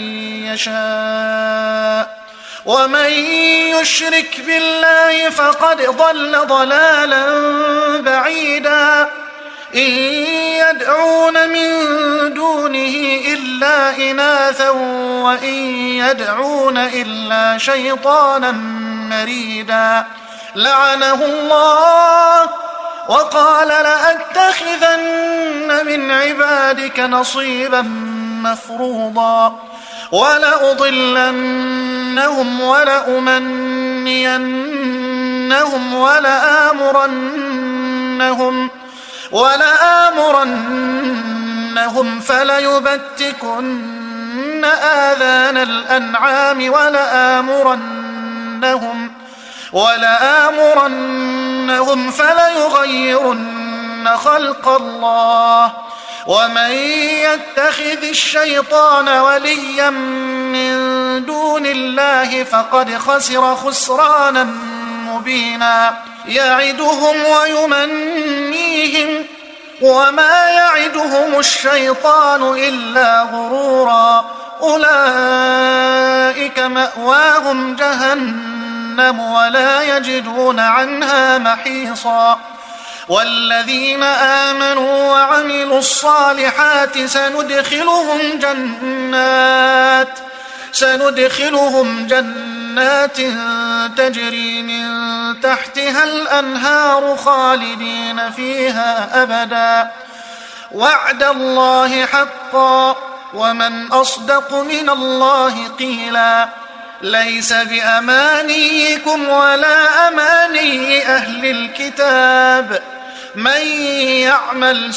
يشاء ومن يشرك بالله فقد ضل ضلالا بعيدا إن يدعون من دونه إلا إناثا وإن يدعون إلا شيطانا مريدا لعنه الله وقال لأتخذن من عبادك نصيبا مفروضا ولأضلنهم ولأمنينهم ولآمرنهم ولآمرنهم فليبتكن آذان الأنعام ولآمرنهم ولآمرنهم فليغيرن خلق الله ومن يتخذ الشيطان وليا من دون الله فقد خسر خسرانا مبينا يعدهم ويمنيهم وما يعدهم الشيطان إلا غرورا أولئك مأواهم جهنم ولا يجدون عنها محيصا والذين آمنوا وعملوا الصالحات سندخلهم جنات سندخلهم جنات تجري من تحتها الأنهار خالدين فيها أبدا وعد الله حقا ومن أصدق من الله قيلا ليس بأمانيكم ولا أماني أهل الكتاب من يعمل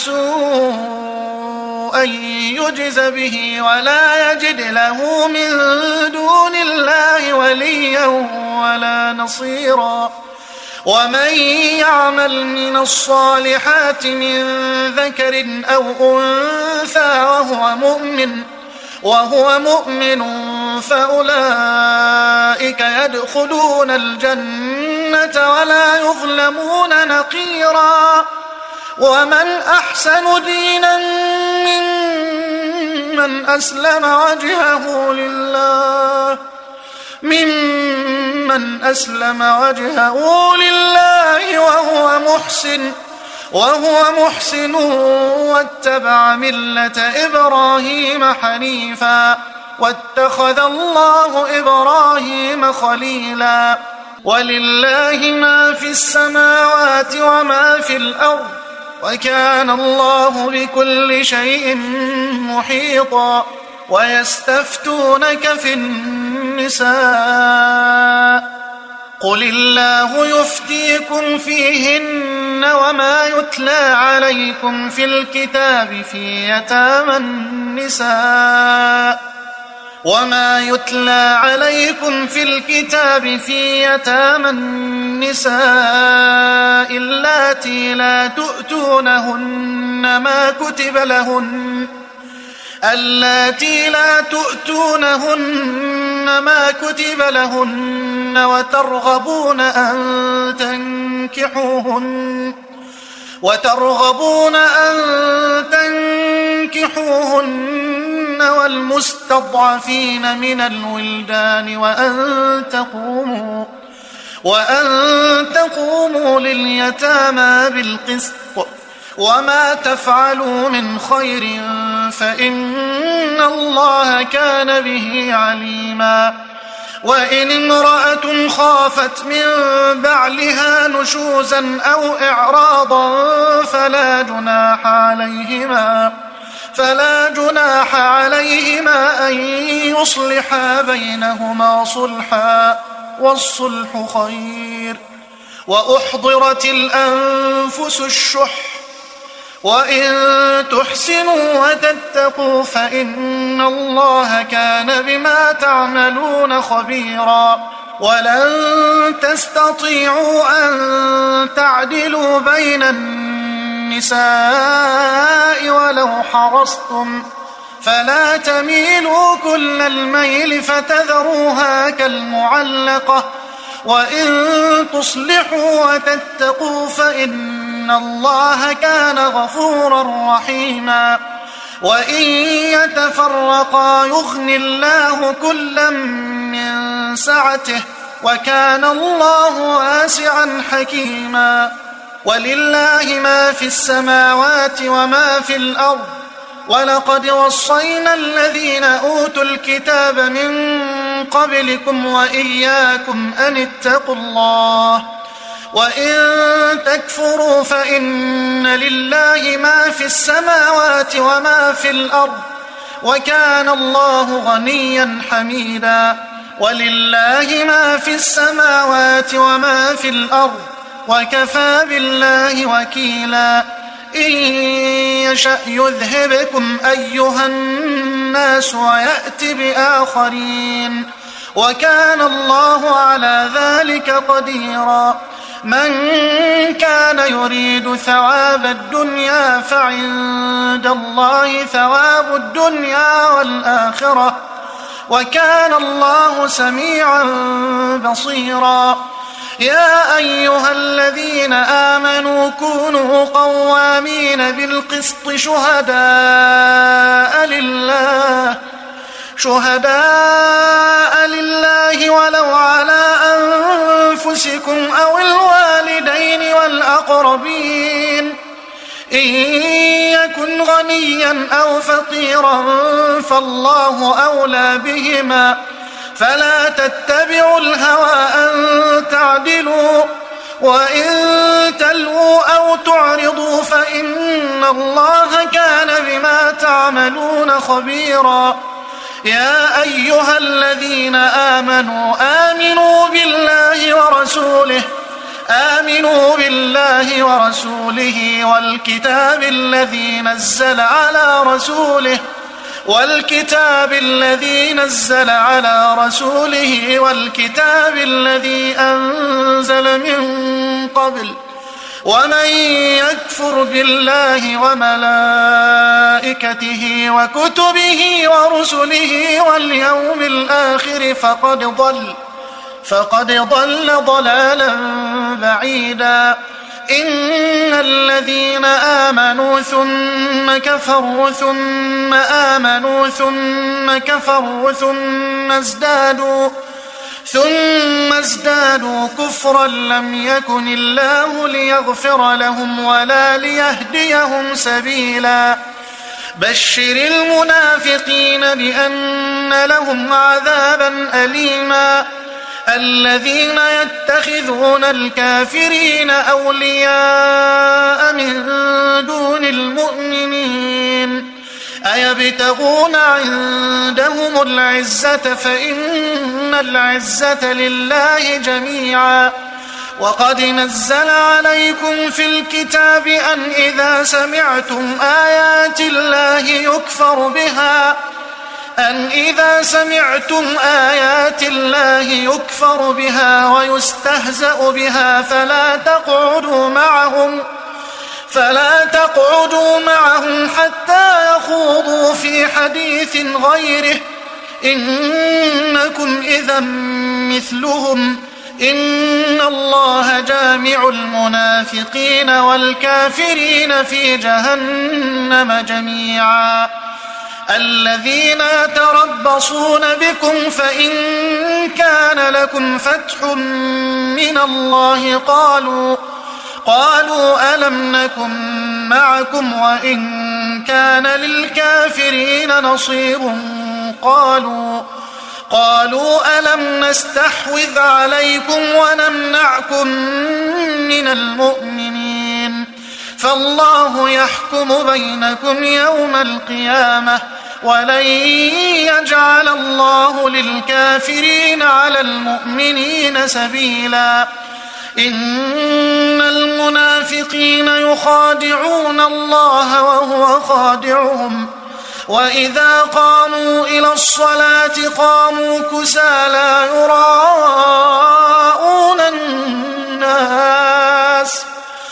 سوءا يجز به ولا يجد له من دون الله وليا ولا نصيرا ومن يعمل من الصالحات من ذكر أو أنثى وهو مؤمن وهو مؤمن فأولئك يدخلون الجنة ولا يظلمون نقيرا ومن أحسن دينا ممن أسلم وجهه لله ممن أسلم وجهه لله وهو محسن وهو محسن واتبع ملة إبراهيم حنيفا واتخذ الله إبراهيم خليلا ولله ما في السماوات وما في الأرض وكان الله بكل شيء محيطا ويستفتونك في النساء قل الله يفتيكم فيهن وما يتلى عليكم في الكتاب في يتامى النساء وما يتلى عليكم في الكتاب في يتامى النساء اللاتي لا تؤتونهن ما كتب لهن اللاتي لا تؤتونهن ما كتب لهن وترغبون أن تنكحوهن وترغبون أن تنكحوهن والمستضعفين من الولدان وأن تقوموا وأن تقوموا لليتامى بالقسط وما تفعلوا من خير فإن الله كان به عليما. وإن امرأة خافت من بعلها نشوزا أو إعراضا فلا جناح عليهما فلا جناح عليهما أن يصلحا بينهما صلحا والصلح خير. وأحضرت الأنفس الشح وإن تحسنوا وتتقوا فإن الله كان بما تعملون خبيرا. ولن تستطيعوا أن تعدلوا بين النساء ولو حرصتم فلا تميلوا كل الميل فتذروها كالمعلقة. وإن تصلحوا وتتقوا فإن الله كان غفورا رحيما. وإن يتفرقا يغن الله كلا من سعته وكان الله واسعا حكيما. ولله ما في السماوات وما في الأرض ولقد وصينا الذين أوتوا الكتاب من قبلكم وإياكم أن اتقوا الله. وإن تكفروا فإن لله ما في السماوات وما في الأرض وكان الله غنيا حميدا. ولله ما في السماوات وما في الأرض وكفى بالله وكيلا. إن يشأ يذهبكم أيها الناس ويأت بآخرين وكان الله على ذلك قديرا. من كان يريد ثواب الدنيا فعند الله ثواب الدنيا والآخرة وكان الله سميعا بصيرا. يا أيها الذين آمنوا كونوا قوامين بالقسط شهداء لله شهداء لله ولو على أنفسكم أو الوالدين والأقربين إن يكن غنيا أو فقيرا فالله أولى بهما فلا تتبعوا الهوى أن تعدلوا وإن تلووا أو تعرضوا فإن الله كان بما تعملون خبيرا. يا أيها الذين آمنوا آمنوا بالله ورسوله آمنوا بالله ورسوله والكتاب الذي نزل على رسوله والكتاب الذي نزل على رسوله والكتاب الذي أنزل من قبل ومن يكفر بالله وملائكته وكتبه ورسله واليوم الآخر فقد ضل فقد ضل ضلالا بعيدا. إن الذين آمنوا ثم كفروا ثم آمنوا ثم كفروا ثم ازدادوا ثم ازدادوا كفرا لم يكن الله ليغفر لهم ولا ليهديهم سبيلا. بشر المنافقين بأن لهم عذابا أليما. الذين يتخذون الكافرين أولياء من دون المؤمنين أيبتغون عندهم العزة فإن العزة لله جميعا. وقد نزل عليكم في الكتاب أن إذا سمعتم آيات الله يكفر بها أن إذا سمعتم آيات الله يكفر بها ويستهزأ بها فلا تقعدوا معهم فلا تقعدوا معهم حتى يخوضوا في حديث غيره إنكم إذا مثلهم إن الله جامع المنافقين والكافرين في جهنم جميعا. الذين يتربصون بكم فإن كان لكم فتح من الله قالوا قالوا ألم نكن معكم وإن كان للكافرين نصير قالوا قالوا ألم نستحوذ عليكم ونمنعكم من المؤمنين فالله يحكم بينكم يوم القيامة ولن يجعل الله للكافرين على المؤمنين سبيلا إن المنافقين يخادعون الله وهو خادعهم وإذا قاموا إلى الصلاة قاموا كسالى يراءون الناس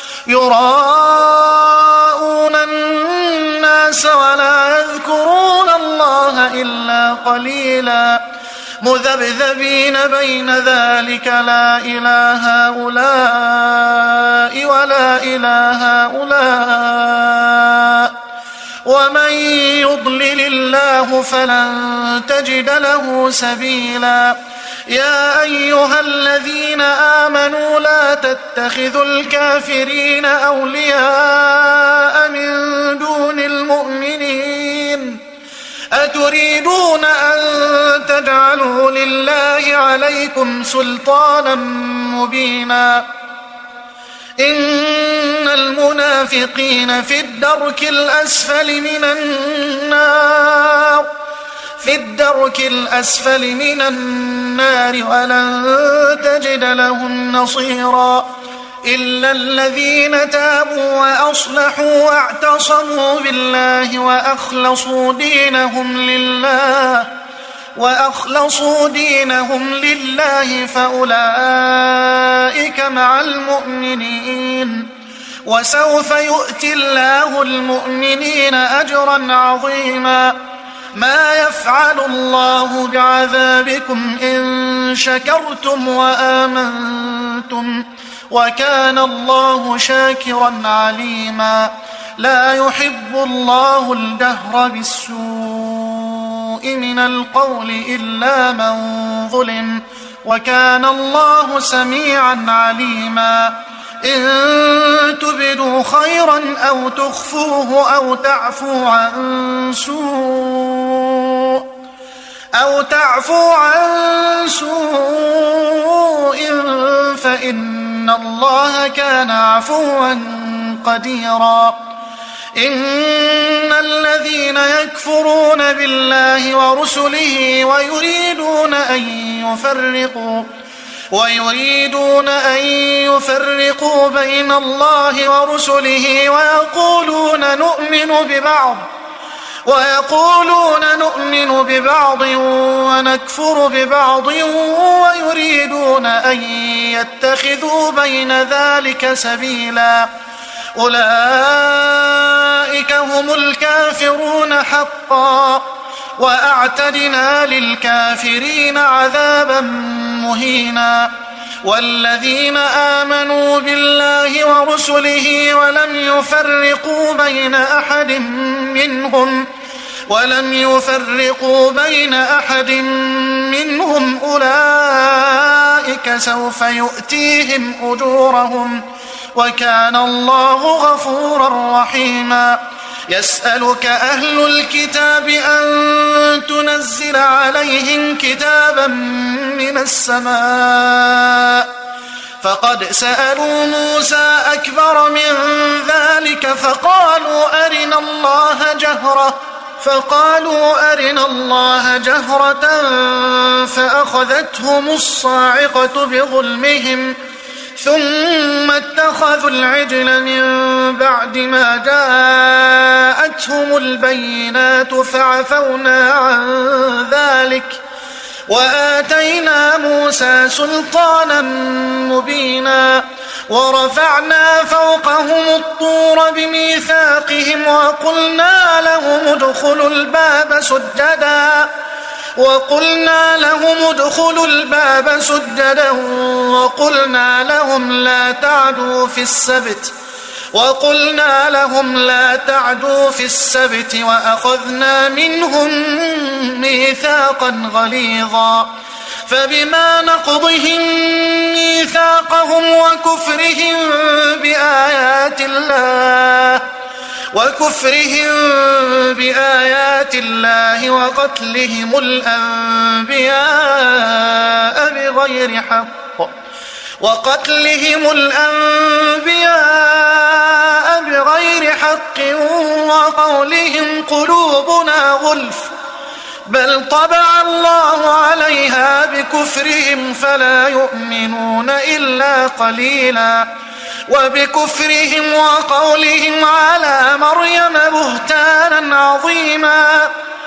يراءون الناس ولا يذكرون الله إلا قليلا مذبذبين بين ذلك لا إله هؤلاء ولا إله هؤلاء ومن يضلل الله فلن تجد له سبيلا يا أيها الذين آمنوا لا تتخذوا الكافرين أولياء من دون المؤمنين أتريدون أن تجعلوا لله عليكم سلطانا مبينا إن المنافقين في الدرك الأسفل من النار في الدرك الأسفل من النار ولن تجد لهم نصيرا إلا الذين تابوا وأصلحوا واعتصموا بالله وأخلصوا دينهم لله وأخلصوا دينهم لله فأولئك مع المؤمنين وسوف يؤتي الله المؤمنين أجرا عظيما ما يفعل الله بعذابكم إن شكرتم وآمنتم وكان الله شاكرا عليما لا يحب الله الجهر بالسوء من القول إلا من ظلم وكان الله سميعا عليما إن تبدوا خيرا أو تخفوه أو تعفو عن سوء أو تعفو عن سوء فإن الله كان عفوا قديرا إن الذين يكفرون بالله ورسله ويريدون أن يفرقوا ويريدون أن يفرقوا بين الله ورسله ويقولون نؤمن ببعض ويقولون نؤمن ببعض ونكفر ببعض ويريدون أن يتخذوا بين ذلك سبيلا أولئك هم الكافرون حقا وأعتدنا للكافرين عذابا مهينا والذين آمنوا بالله ورسله ولم يفرقوا بين أحد منهم ولم يفرقوا بين أحد منهم أولئك سوف يؤتيهم أجورهم وكان الله غفورا رحيما يسألك أهل الكتاب أن تنزل عليهم كتابا من السماء فقد سألوا موسى أكبر من ذلك فقالوا أرنا الله جهرة فقالوا أرنا الله جهرة فأخذتهم الصاعقة بظلمهم ثم اتخذوا العجل من بعد ما جاءتهم البينات فعفونا عن ذلك وآتينا موسى سلطانا مبينا ورفعنا فوقهم الطور بميثاقهم وقلنا لهم ادخلوا الباب سجدا وقلنا لهم ادخلوا الباب سجدا وقلنا لهم لا تعدوا في السبت وقلنا لهم لا تعدوا في السبت وأخذنا منهم ميثاقا غليظا فبما نقضهم ميثاقهم وكفرهم بآيات الله وكفرهم بآيات الله وقتلهم الأنبياء بغير حق وقتلهم الأنبياء بغير حق وقولهم قلوبنا غلف بل طبع الله عليها بكفرهم فلا يؤمنون إلا قليلا وبكفرهم وقولهم على مريم بهتانا عظيما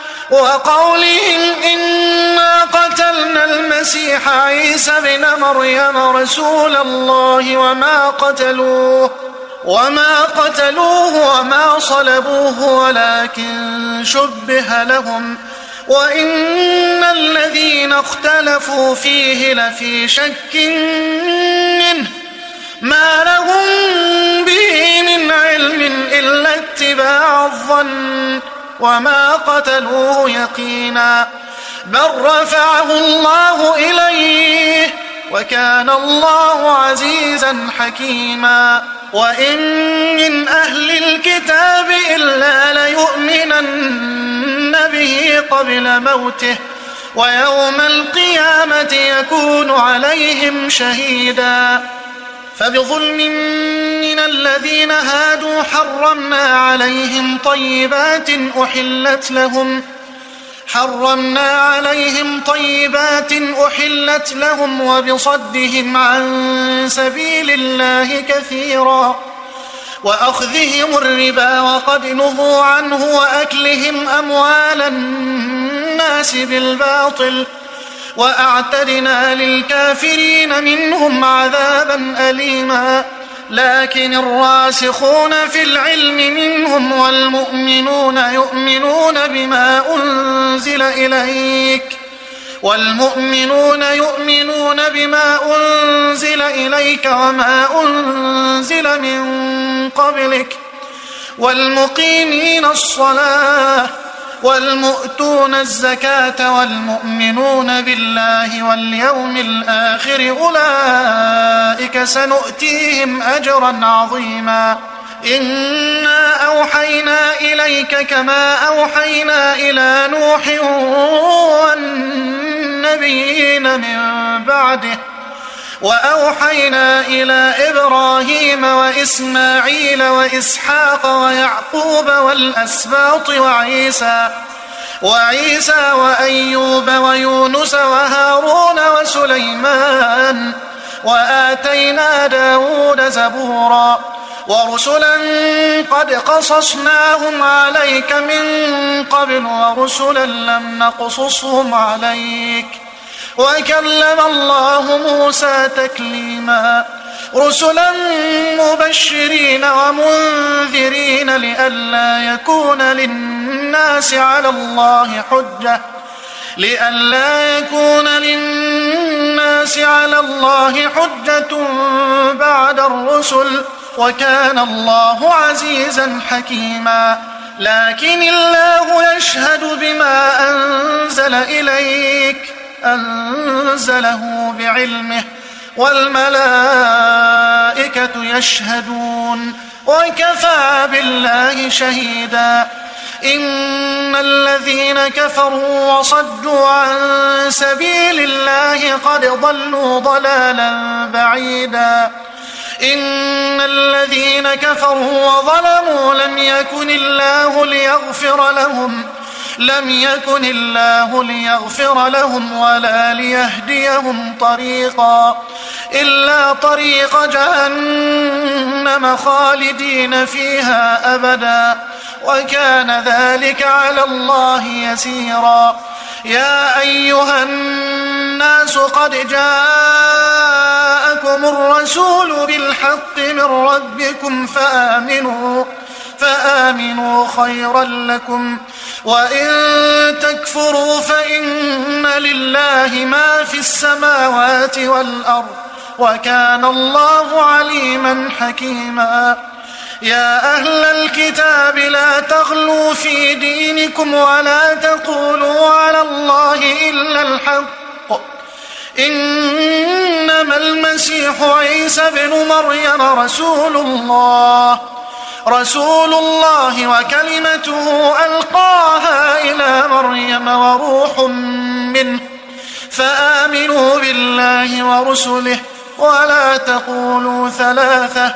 وقولهم إنا قتلنا المسيح عيسى ابن مريم رسول الله وما قتلوه وما قتلوه وما صلبوه ولكن شبه لهم وإن الذين اختلفوا فيه لفي شك منه ما لهم به من علم إلا اتباع الظن وما قتلوه يقينا بل رفعه الله إليه وكان الله عزيزا حكيما وإن من أهل الكتاب إلا ليؤمنن به قبل موته ويوم القيامة يكون عليهم شهيدا فبظلم من الذين هادوا حرمنا عليهم طيبات أحلت لهم حرمنا عليهم طيبات أحلت لهم وبصدهم عن سبيل الله كثيرا وأخذهم الربا وقد نهوا عنه وأكلهم أموال الناس بالباطل وأعتدنا للكافرين منهم عذابا أليما لكن الراسخون في العلم منهم والمؤمنون يؤمنون بما أنزل إليك والمؤمنون يؤمنون بما أنزل إليك وما أنزل من قبلك والمقيمين الصلاة والمؤتون الزكاة والمؤمنون بالله واليوم الآخر أولئك سنؤتيهم أجرا عظيما إنا أوحينا إليك كما أوحينا إلى نوح والنبيين من بعده وأوحينا إلى إبراهيم وإسماعيل وإسحاق ويعقوب والأسباط وعيسى وعيسى وأيوب ويونس وهارون وسليمان وآتينا داود زبورا ورسلا قد قصصناهم عليك من قبل ورسلا لم نقصصهم عليك وكلم الله موسى تكليما رسلا مبشرين ومنذرين لئلا يكون للناس على الله حجة لئلا يكون للناس على الله حجة بعد الرسل وكان الله عزيزا حكيما لكن الله يشهد بما أنزل إليك أنزله بعلمه والملائكة يشهدون وكفى بالله شهيدا إن الذين كفروا وصدوا عن سبيل الله قد ضلوا ضلالا بعيدا إن الذين كفروا وظلموا لم يكن الله ليغفر لهم لم يكن الله ليغفر لهم ولا ليهديهم طريقا إلا طريق جهنم خالدين فيها أبدا وكان ذلك على الله يسيرا يا أيها الناس قد جاءكم الرسول بالحق من ربكم فآمنوا فآمنوا خيرا لكم وإن تكفروا فإن لله ما في السماوات والأرض وكان الله عليما حكيما يا أهل الكتاب لا تغلوا في دينكم ولا تقولوا على الله إلا الحق إنما المسيح عيسى بن مريم رسول الله رسول الله وكلمته ألقاها إلى مريم وروح منه فآمنوا بالله ورسله ولا تقولوا ثلاثة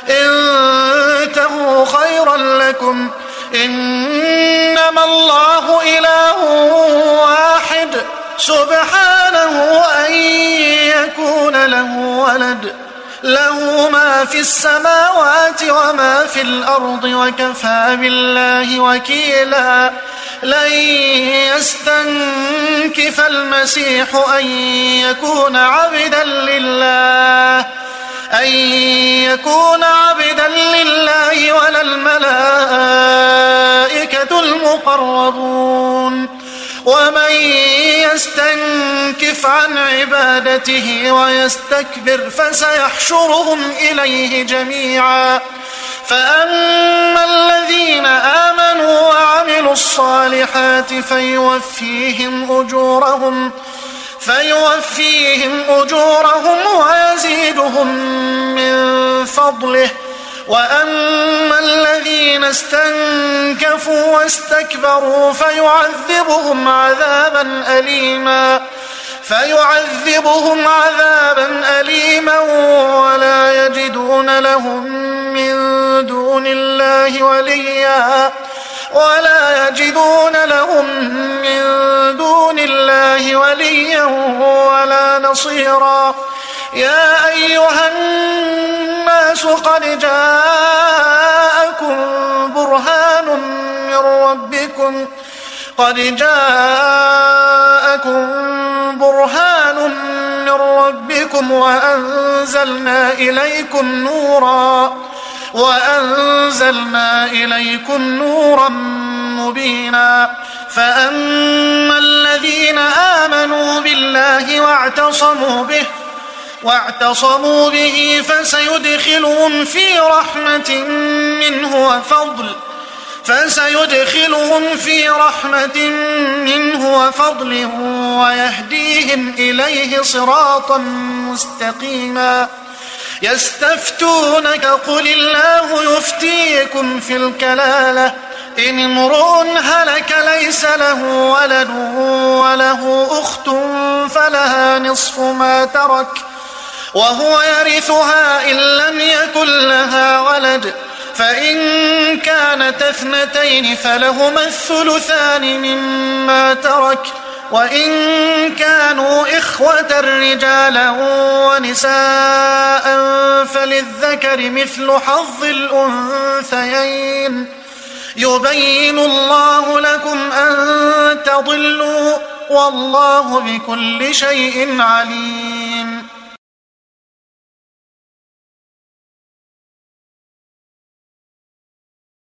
انتهوا خيرا لكم إنما الله إله واحد سبحانه أن يكون له ولد له ما في السماوات وما في الأرض وكفى بالله وكيلا لن يستنكف المسيح أن يكون عبدا لله أن يكون عبدا لله ولا الملائكة المقربون ومن يستنكف عن عبادته ويستكبر فسيحشرهم إليه جميعا فأما الذين آمنوا وعملوا الصالحات فيوفيهم أجورهم فيوفيهم أجورهم ويزيدهم من فضله وأما الذين استنكفوا واستكبروا فيعذبهم عذابا أليما فيعذبهم عذابا أليما ولا يجدون لهم من دون الله وليا ولا يجدون لهم من دون الله وليا ولا نصيرا يا أيها الناس قد جاءكم برهان من ربكم قد جاءكم برهان من ربكم وأنزلنا إليكم نورا وأنزلنا إليكم نورا مبينا فأما الذين آمنوا بالله واعتصموا به واعتصموا به فسيدخلهم في رحمة منه وفضل فسيدخلهم في رحمة منه وفضل ويهديهم إليه صراطا مستقيما يستفتونك قل الله يفتيكم في الكلالة إن امرؤ هلك ليس له ولد وله أخت فلها نصف ما ترك وهو يرثها إن لم يكن لها ولد فإن كانت اثنتين فلهما الثلثان مما ترك وإن كانوا إخوة رجالا ونساء فللذكر مثل حظ الأنثيين يبين الله لكم أن تضلوا والله بكل شيء عليم